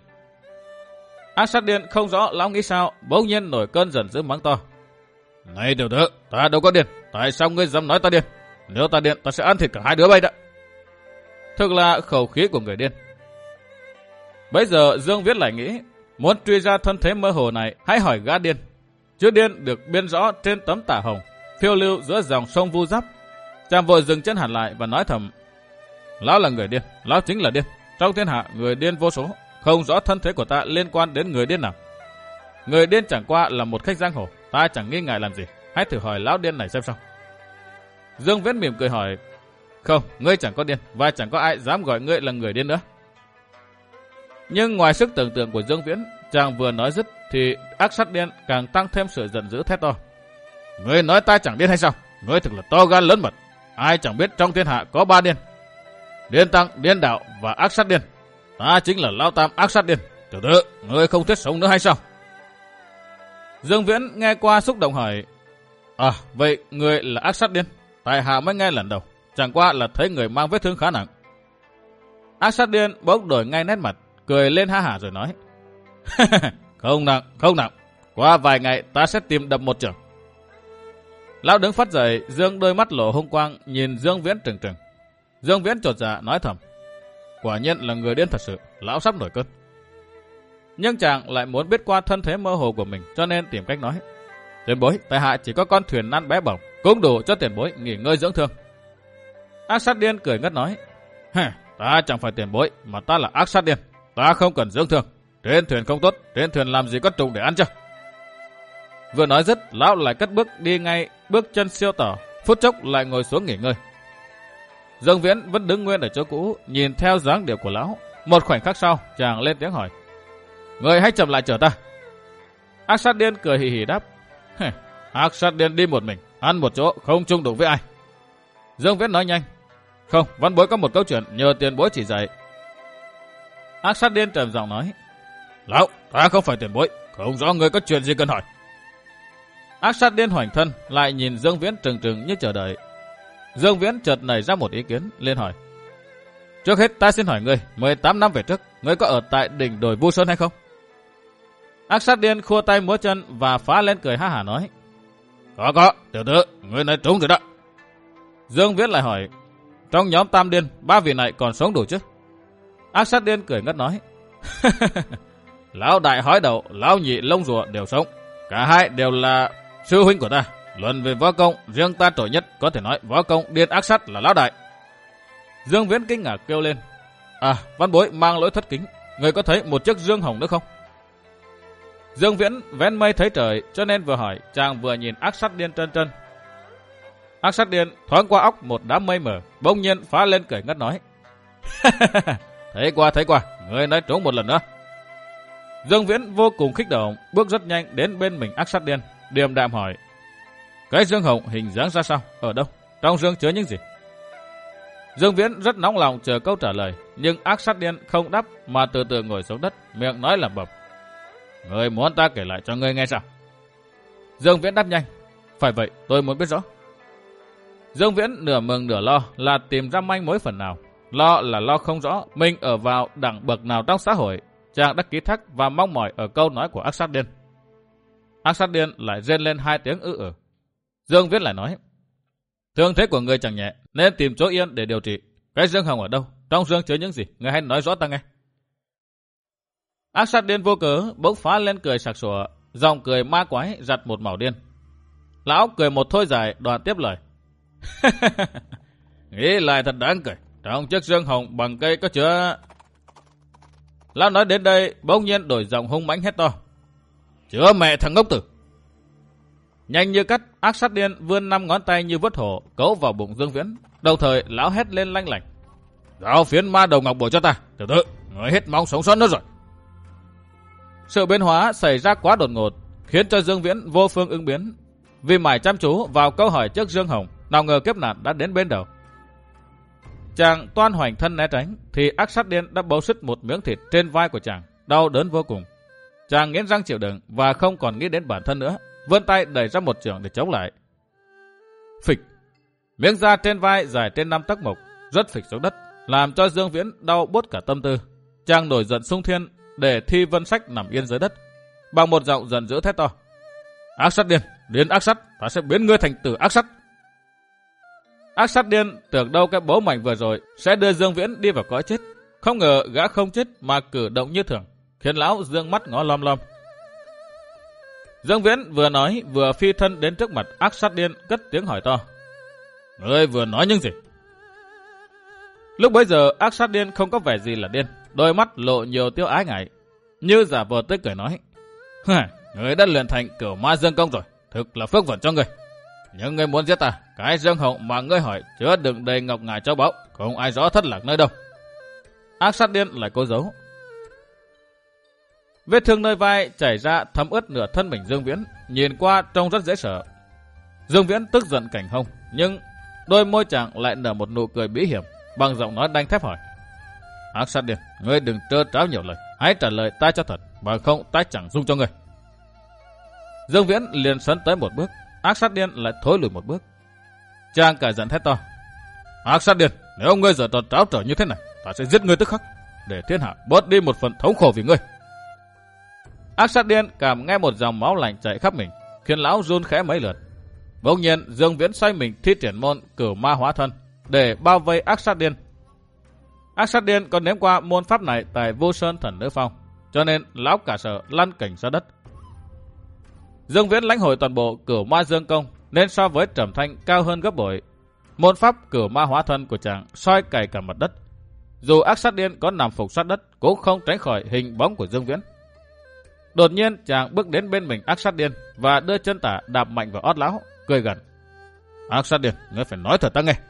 Ác Sát Điên không rõ lão nghĩ sao, bỗng nhiên nổi cơn giận dữ mắng to: Này tiểu tử, ta đâu có điên, tại sao ngươi dám nói ta điên? Nếu ta điên, ta sẽ ăn thịt cả hai đứa bay đó. Thực là khẩu khí của người điên. Bây giờ Dương Viễn lại nghĩ, muốn truy ra thân thế mơ hồ này, hãy hỏi gã điên. Chữ điên được biên rõ trên tấm tả hồng, phiêu lưu giữa dòng sông Vu Giáp. Chàng vội dừng chân hẳn lại và nói thầm: Lão là người điên, lão chính là điên. Trong thiên hạ người điên vô số, không rõ thân thế của ta liên quan đến người điên nào. Người điên chẳng qua là một khách giang hồ, ta chẳng nghi ngại làm gì. Hãy thử hỏi lão điên này xem sao. Dương Viễn mỉm cười hỏi: Không, ngươi chẳng có điên, và chẳng có ai dám gọi ngươi là người điên nữa. Nhưng ngoài sức tưởng tượng của Dương Viễn, chàng vừa nói dứt thì ác sát điên càng tăng thêm sự giận dữ thét to. Ngươi nói ta chẳng điên hay sao? Ngươi thực là to gan lớn mật. Ai chẳng biết trong thiên hạ có ba điên: điên tăng, điên đạo và ác sát điên. Ta chính là Lão Tam ác sát điên. Tiểu tử, ngươi không thiết sống nữa hay sao? Dương Viễn nghe qua xúc động hỏi: À, vậy người là ác sát điên? Tại hạ mới nghe lần đầu, chẳng qua là thấy người mang vết thương khá nặng. Ác sát điên bỗng đổi ngay nét mặt, cười lên ha hả rồi nói: Không nặng, không nặng. Qua vài ngày ta sẽ tìm đập một trường. Lão đứng phát dậy, dương đôi mắt lộ hung quang nhìn Dương Viễn trừng trừng. Dương Viễn chột dạ nói thầm: Quả nhiên là người điên thật sự, lão sắp nổi cơn. Nhưng chàng lại muốn biết qua thân thế mơ hồ của mình, cho nên tìm cách nói: Tiền bối, tại hạ chỉ có con thuyền nan bé bỏng, cũng đủ cho tiền bối nghỉ ngơi dưỡng thương. Ác sát điên cười ngất nói: Ta chẳng phải tiền bối, mà ta là ác sát điên. Ta không cần dưỡng thương. Trên thuyền không tốt, trên thuyền làm gì có trùng để ăn chứ? Vừa nói dứt, lão lại cất bước đi ngay, bước chân siêu tỏ, phút chốc lại ngồi xuống nghỉ ngơi. Dương Viễn vẫn đứng nguyên ở chỗ cũ, nhìn theo dáng điệu của lão. Một khoảnh khắc sau, chàng lên tiếng hỏi: Người hãy chậm lại chờ ta. Ác sát điên cười hì hì đáp: Ác sát điên đi một mình, ăn một chỗ, không chung đụng với ai. Dương Viễn nói nhanh: Không, văn bối có một câu chuyện nhờ tiền bối chỉ dạy. Ác sát điên trầm giọng nói: Lão, ta không phải tiền bối, không rõ người có chuyện gì cần hỏi. Ác sát điên hoành thân, lại nhìn Dương Viễn trừng trừng như chờ đợi. Dương Viễn chợt nảy ra một ý kiến, liền hỏi: Trước hết ta xin hỏi ngươi, mười tám năm về trước, ngươi có ở tại đỉnh đồi Vu Sơn hay không? Ác sát điên khua tay múa chân và phá lên cười ha hả nói: Có có, tiểu tử, ngươi nói trúng rồi đó. Dương Viễn lại hỏi: Trong nhóm tam điên, ba vị này còn sống đủ chứ? Ác sát điên cười ngất nói: Lão đại hói đầu, lão nhị lông rùa đều sống. Cả hai đều là sư huynh của ta. Luận về võ công, riêng ta trội nhất, có thể nói võ công điên ác sát là lão đại. Dương Viễn kinh ngạc kêu lên: À, văn bối mang lỗi thất kính, người có thấy một chiếc dương hồng nữa không? Dương Viễn vén mây thấy trời, cho nên vừa hỏi, chàng vừa nhìn ác sát điên trân trân. Ác sát điên thoáng qua óc một đám mây mờ, bỗng nhiên phá lên cười ngất nói: Thấy qua, thấy qua, người nói trúng một lần nữa. Dương Viễn vô cùng kích động, bước rất nhanh đến bên mình ác sát điên, điềm đạm hỏi: Cái dương hồng hình dáng ra sao? Ở đâu? Trong dương chứa những gì? Dương Viễn rất nóng lòng chờ câu trả lời, nhưng ác sát điên không đáp mà từ từ ngồi xuống đất, miệng nói lẩm bẩm: Người muốn ta kể lại cho ngươi nghe sao? Dương Viễn đáp nhanh: Phải vậy, tôi muốn biết rõ. Dương Viễn nửa mừng nửa lo là tìm ra manh mối phần nào. Lo là lo không rõ mình ở vào đẳng bậc nào trong xã hội. Chàng đã ký thác và mong mỏi ở câu nói của ác sát điên. Ác sát điên lại rên lên hai tiếng ư ử. Dương Viễn lại nói: Thương thế của người chẳng nhẹ, nên tìm chỗ yên để điều trị. Cái dương hồng ở đâu? Trong dương chứa những gì? Người hãy nói rõ ta nghe. Ác sát điên vô cớ bỗng phá lên cười sặc sủa, dòng cười ma quái giặt một màu điên. Lão cười một thôi dài, đoạn tiếp lời: Nghĩ lại thật đáng cười. Trong chiếc dương hồng bằng cây có chứa... Lão nói đến đây, bỗng nhiên đổi giọng hung mãnh hét to: Chứa mẹ thằng ngốc tử! Nhanh như cắt, ác sát điên vươn năm ngón tay như vớt hổ, cấu vào bụng Dương Viễn. Đồng thời lão hét lên lanh lảnh: Giao phiến ma đầu ngọc bổ cho ta, tiểu tử, người hết mong sống sót nữa rồi. Sự biến hóa xảy ra quá đột ngột, khiến cho Dương Viễn vô phương ứng biến. Vì mải chăm chú vào câu hỏi trước Dương Hồng, nào ngờ kiếp nạn đã đến bên đầu. Chàng toan hoành thân né tránh, thì ác sát điên đã bấu sứt một miếng thịt trên vai của chàng, đau đớn vô cùng. Chàng nghiến răng chịu đựng và không còn nghĩ đến bản thân nữa, vươn tay đẩy ra một chưởng để chống lại. Phịch! Miếng da trên vai dài trên năm tấc mộc rất phịch xuống đất, làm cho Dương Viễn đau buốt cả tâm tư. Chàng nổi giận xung thiên để Thi Vân Sách nằm yên dưới đất, bằng một giọng giận dữ thét to: Ác sát điên, điên ác sát, ta sẽ biến ngươi thành tử ác sát. Ác sát điên tưởng đâu cái bố mảnh vừa rồi sẽ đưa Dương Viễn đi vào cõi chết, không ngờ gã không chết mà cử động như thường, khiến lão dương mắt ngó lom lom. Dương Viễn vừa nói vừa phi thân đến trước mặt ác sát điên, cất tiếng hỏi to: Ngươi vừa nói những gì? Lúc bấy giờ ác sát điên không có vẻ gì là điên, đôi mắt lộ nhiều tiêu ái ngại, như giả vờ tươi cười nói: Ngươi đã luyện thành cửu ma dương công rồi, thực là phước vận cho ngươi. Nhưng ngươi muốn giết ta, cái dương hồng mà ngươi hỏi chứa đựng đầy ngọc ngà châu báu, không ai rõ thất lạc nơi đâu. Ác sát điên lại cố giấu: Vết thương nơi vai chảy ra thấm ướt nửa thân mình Dương Viễn, nhìn qua trông rất dễ sợ. Dương Viễn tức giận cảnh hông, nhưng đôi môi chàng lại nở một nụ cười bí hiểm, bằng giọng nói đanh thép hỏi: Ác sát điên, ngươi đừng trơ tráo nhiều lời, hãy trả lời ta cho thật, bằng không ta chẳng dung cho ngươi. Dương Viễn liền sấn tới một bước, ác sát điên lại thối lùi một bước. Chàng cả giận thét to: Ác sát điên, nếu ngươi giờ trò tráo trở như thế này, ta sẽ giết ngươi tức khắc, để thiên hạ bớt đi một phần thống khổ vì ngươi. Ác sát điên cảm nghe một dòng máu lạnh chảy khắp mình, khiến lão run khẽ mấy lượt. Bỗng nhiên Dương Viễn xoay mình thi triển môn Cửu Ma Hóa Thân để bao vây ác sát điên. Ác sát điên còn nếm qua môn pháp này tại Vô Sơn Thần Nữ Phong, cho nên lão cả sợ lăn cảnh ra đất. Dương Viễn lãnh hội toàn bộ Cửu Ma Dương Công, nên so với Trầm Thanh cao hơn gấp bội. Môn pháp Cửu Ma Hóa Thân của chàng soi cày cả mặt đất. Dù ác sát điên có nằm phục sát đất, cũng không tránh khỏi hình bóng của Dương Viễn. Đột nhiên chàng bước đến bên mình ác sát điên và đưa chân tả đạp mạnh vào ót lão, cười gằn: Ác sát điên, ngươi phải nói thật ta nghe.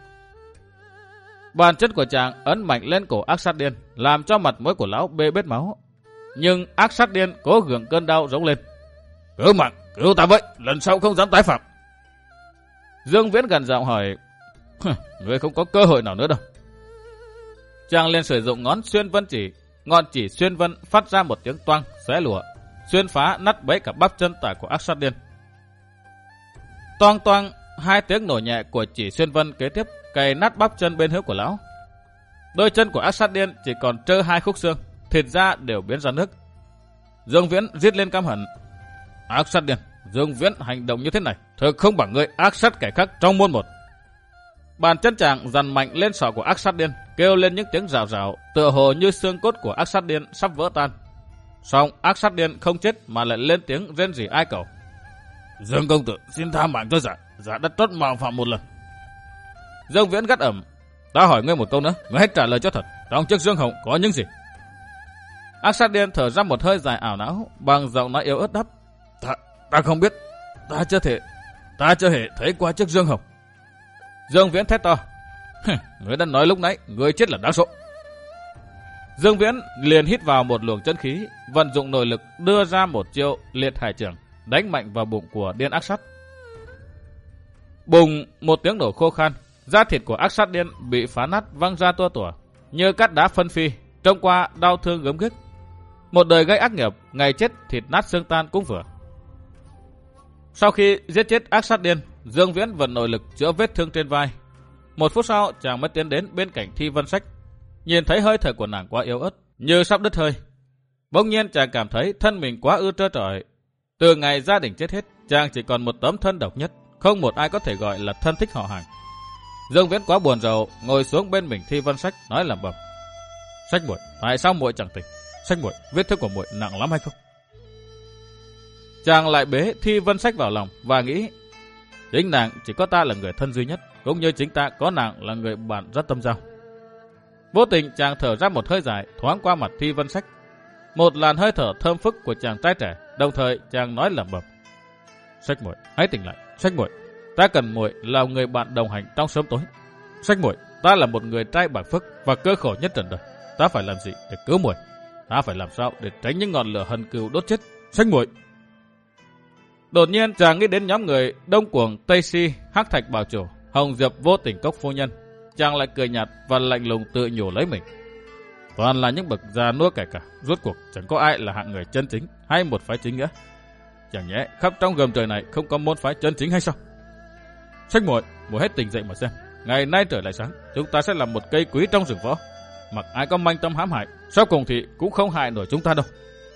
Bàn chân của chàng ấn mạnh lên cổ ác sát điên, làm cho mặt mũi của lão bê bết máu. Nhưng ác sát điên cố gượng cơn đau rống lên: Cứu mạng, cứu ta vậy, lần sau không dám tái phạm. Dương Viễn gần giọng hỏi: Ngươi không có cơ hội nào nữa đâu. Chàng liền sử dụng ngón xuyên vân chỉ, ngọn chỉ xuyên vân phát ra một tiếng toang xé lụa, xuyên phá nát bấy cả bắp chân tả của ác sát điên. Toang toang, hai tiếng nổ nhẹ của chỉ xuyên vân kế tiếp cày nát bắp chân bên hữu của lão. Đôi chân của ác sát điên chỉ còn trơ hai khúc xương, thịt da đều biến ra nước. Dương Viễn rít lên căm hận: Ác sát điên, Dương Viễn hành động như thế này thực không bằng ngươi ác sát kẻ khác trong môn một. Bàn chân chàng dằn mạnh lên sọ của ác sát điên, kêu lên những tiếng rào rào, tựa hồ như xương cốt của ác sát điên sắp vỡ tan. Song ác sát điên không chết mà lại lên tiếng rên rỉ ai cầu: Dương công tử, xin tha mạng cho giả, giả đã trót mạo phạm một lần. Dương Viễn gắt ẩm: Ta hỏi ngươi một câu nữa, ngươi hãy trả lời cho thật, trong chiếc dương hồng có những gì? Ác sát điên thở ra một hơi dài ảo não, bằng giọng nói yếu ớt đáp: Ta, ta không biết, ta chưa thể, ta chưa hề thấy qua chiếc dương hồng. Dương Viễn thét to: Ngươi đã nói lúc nãy, ngươi chết là đáng số. Dương Viễn liền hít vào một luồng chân khí, vận dụng nội lực đưa ra một chiêu liệt hải chưởng, đánh mạnh vào bụng của điên ác sát. Bùng, một tiếng nổ khô khan, da thịt của ác sát điên bị phá nát văng ra tua tủa, như cát đá phân phi, trông qua đau thương gớm ghiếc. Một đời gây ác nghiệp, ngày chết thịt nát xương tan cũng vừa. Sau khi giết chết ác sát điên, Dương Viễn vận nội lực chữa vết thương trên vai. Một phút sau, chàng mới tiến đến bên cạnh Thi Vân Sách, nhìn thấy hơi thở của nàng quá yếu ớt, như sắp đứt hơi. Bỗng nhiên chàng cảm thấy thân mình quá ư trơ trọi. Từ ngày gia đình chết hết, chàng chỉ còn một tấm thân độc nhất, không một ai có thể gọi là thân thích họ hàng. Dương Viễn quá buồn rầu, ngồi xuống bên mình Thi Vân Sách nói lẩm bẩm: Sách muội, tại sao muội chẳng tỉnh? Sách muội, vết thương của muội nặng lắm hay không? Chàng lại bế Thi Vân Sách vào lòng và nghĩ: chính nàng chỉ có ta là người thân duy nhất, cũng như chính ta có nàng là người bạn rất tâm giao. Vô tình chàng thở ra một hơi dài, thoáng qua mặt Thi Vân Sách. Một làn hơi thở thơm phức của chàng trai trẻ, đồng thời chàng nói lẩm bẩm: Sách muội, hãy tỉnh lại. Sách muội, ta cần muội là người bạn đồng hành trong sớm tối. Sách muội, ta là một người trai bạc phước và cơ khổ nhất trần đời. Ta phải làm gì để cứu muội? Ta phải làm sao để tránh những ngọn lửa hận cừu đốt chết? Sách muội. Đột nhiên chàng nghĩ đến nhóm người Đông Cuồng, Tây Si, Hắc Thạch Bảo Chủ, Hồng Diệp Vô Tình Cốc Phu Nhân. Chàng lại cười nhạt và lạnh lùng tự nhủ lấy mình: toàn là những bậc già nua kẻ cả, rốt cuộc chẳng có ai là hạng người chân chính hay một phái chính nghĩa. Chẳng nhẽ khắp trong gầm trời này không có môn phái chân chính hay sao? Sách muội, muội hết tỉnh dậy mà xem. Ngày nay trời lại sáng, chúng ta sẽ làm một cây quý trong rừng võ. Mặc ai có manh tâm hãm hại, sau cùng thì cũng không hại nổi chúng ta đâu.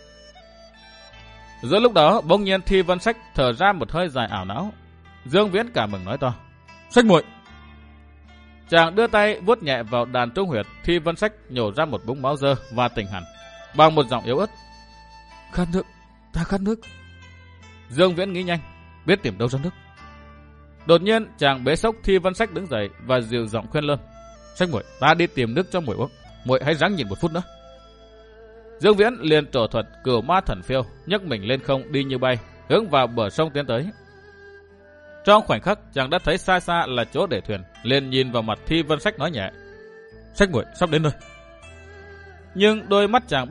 Giữa lúc đó, bỗng nhiên Thi Vân Sách thở ra một hơi dài ảo não. Dương Viễn cảm mừng nói to: Sách muội. Chàng đưa tay vuốt nhẹ vào đàn trung huyệt, Thi Vân Sách nhổ ra một búng máu dơ và tỉnh hẳn, bằng một giọng yếu ớt: Khát nước, ta khát nước. Dương Viễn nghĩ nhanh, biết tìm đâu ra nước. Đột nhiên chàng bế sốc Thi Vân Sách đứng dậy và dịu giọng khuyên lơn: Sách muội, ta đi tìm nước cho muội uống, muội hãy ráng nhịn một phút nữa. Dương Viễn liền trổ thuật Cửu Ma Thần Phiêu, nhấc mình lên không đi như bay, hướng vào bờ sông tiến tới. Trong khoảnh khắc chàng đã thấy xa xa là chỗ để thuyền, liền nhìn vào mặt Thi Vân Sách nói nhẹ: Sách muội sắp đến nơi. Nhưng đôi mắt chàng bắt gặp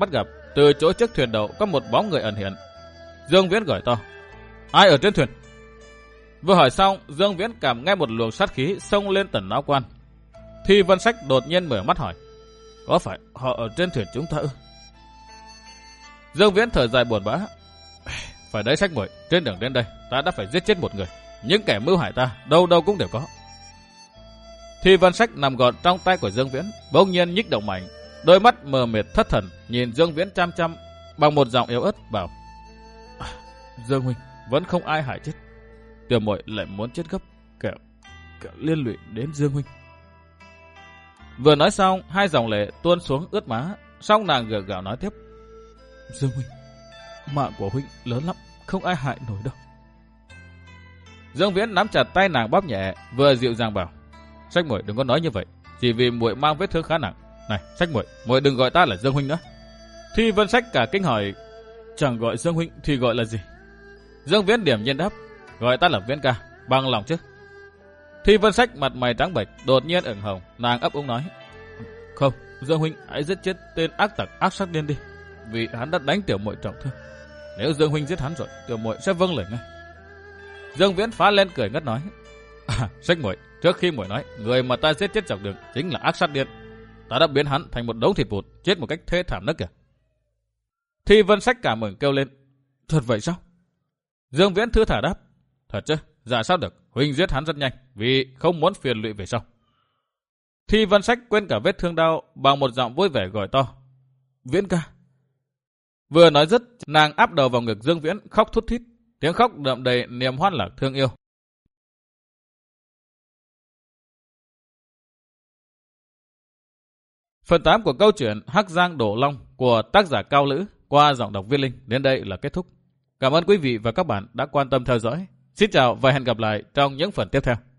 từ chỗ chiếc thuyền đầu có một bóng người ẩn hiện. Dương Viễn gọi to: Ai ở trên thuyền? Vừa hỏi xong, Dương Viễn cảm nghe một luồng sát khí xông lên tận não quan. Thi Vân Sách đột nhiên mở mắt hỏi: Có phải họ ở trên thuyền chúng ta ư? Dương Viễn thở dài buồn bã: Phải đấy Sách muội, trên đường đến đây ta đã phải giết chết một người. Những kẻ mưu hại ta đâu đâu cũng đều có. Thi Vân Sách nằm gọn trong tay của Dương Viễn, bỗng nhiên nhích động mạnh, đôi mắt mờ mịt thất thần nhìn Dương Viễn chăm chăm, bằng một giọng yếu ớt bảo: à, Dương huynh, vẫn không ai hại chết. Tiểu muội lại muốn chết gấp, kẻo kẻo liên lụy đến Dương huynh. Vừa nói xong, hai dòng lệ tuôn xuống ướt má, xong nàng gượng gạo nói tiếp: Dương huynh, mạng của huynh lớn lắm, không ai hại nổi đâu. Dương Viễn nắm chặt tay nàng bóp nhẹ, vừa dịu dàng bảo: Sách muội đừng có nói như vậy, chỉ vì muội mang vết thương khá nặng. Này, Sách muội, muội đừng gọi ta là Dương huynh nữa. Thi Vân Sách cả kinh hỏi: Chẳng gọi Dương huynh thì gọi là gì? Dương Viễn điểm nhiên đáp: Gọi ta là Viễn ca, bằng lòng chứ? Thi Vân Sách mặt mày trắng bệch, đột nhiên ửng hồng, nàng ấp úng nói: Không, Dương huynh hãy giết chết tên ác tặc ác sát điên đi, vì hắn đã đánh tiểu muội trọng thương. Nếu Dương huynh giết hắn rồi, tiểu muội sẽ vâng lời ngay. Dương Viễn phá lên cười ngất nói: À, Sách muội, trước khi muội nói người mà ta giết chết dọc đường chính là ác sát điên, ta đã biến hắn thành một đống thịt vụn, chết một cách thê thảm nữa kìa. Thi Vân Sách cảm mừng kêu lên: Thật vậy sao? Dương Viễn thư thả đáp: Thật chứ, dạ sao được, huynh giết hắn rất nhanh, vì không muốn phiền lụy về sau. Thi Vân Sách quên cả vết thương đau, bằng một giọng vui vẻ gọi to: Viễn ca. Vừa nói dứt, nàng áp đầu vào ngực Dương Viễn khóc thút thít, tiếng khóc đậm đầy niềm hoan lạc thương yêu. Phần tám của câu chuyện Hắc Giang Đổ Long của tác giả Cao Lữ qua giọng đọc Viết Linh đến đây là kết thúc. Cảm ơn quý vị và các bạn đã quan tâm theo dõi. Xin chào và hẹn gặp lại trong những phần tiếp theo.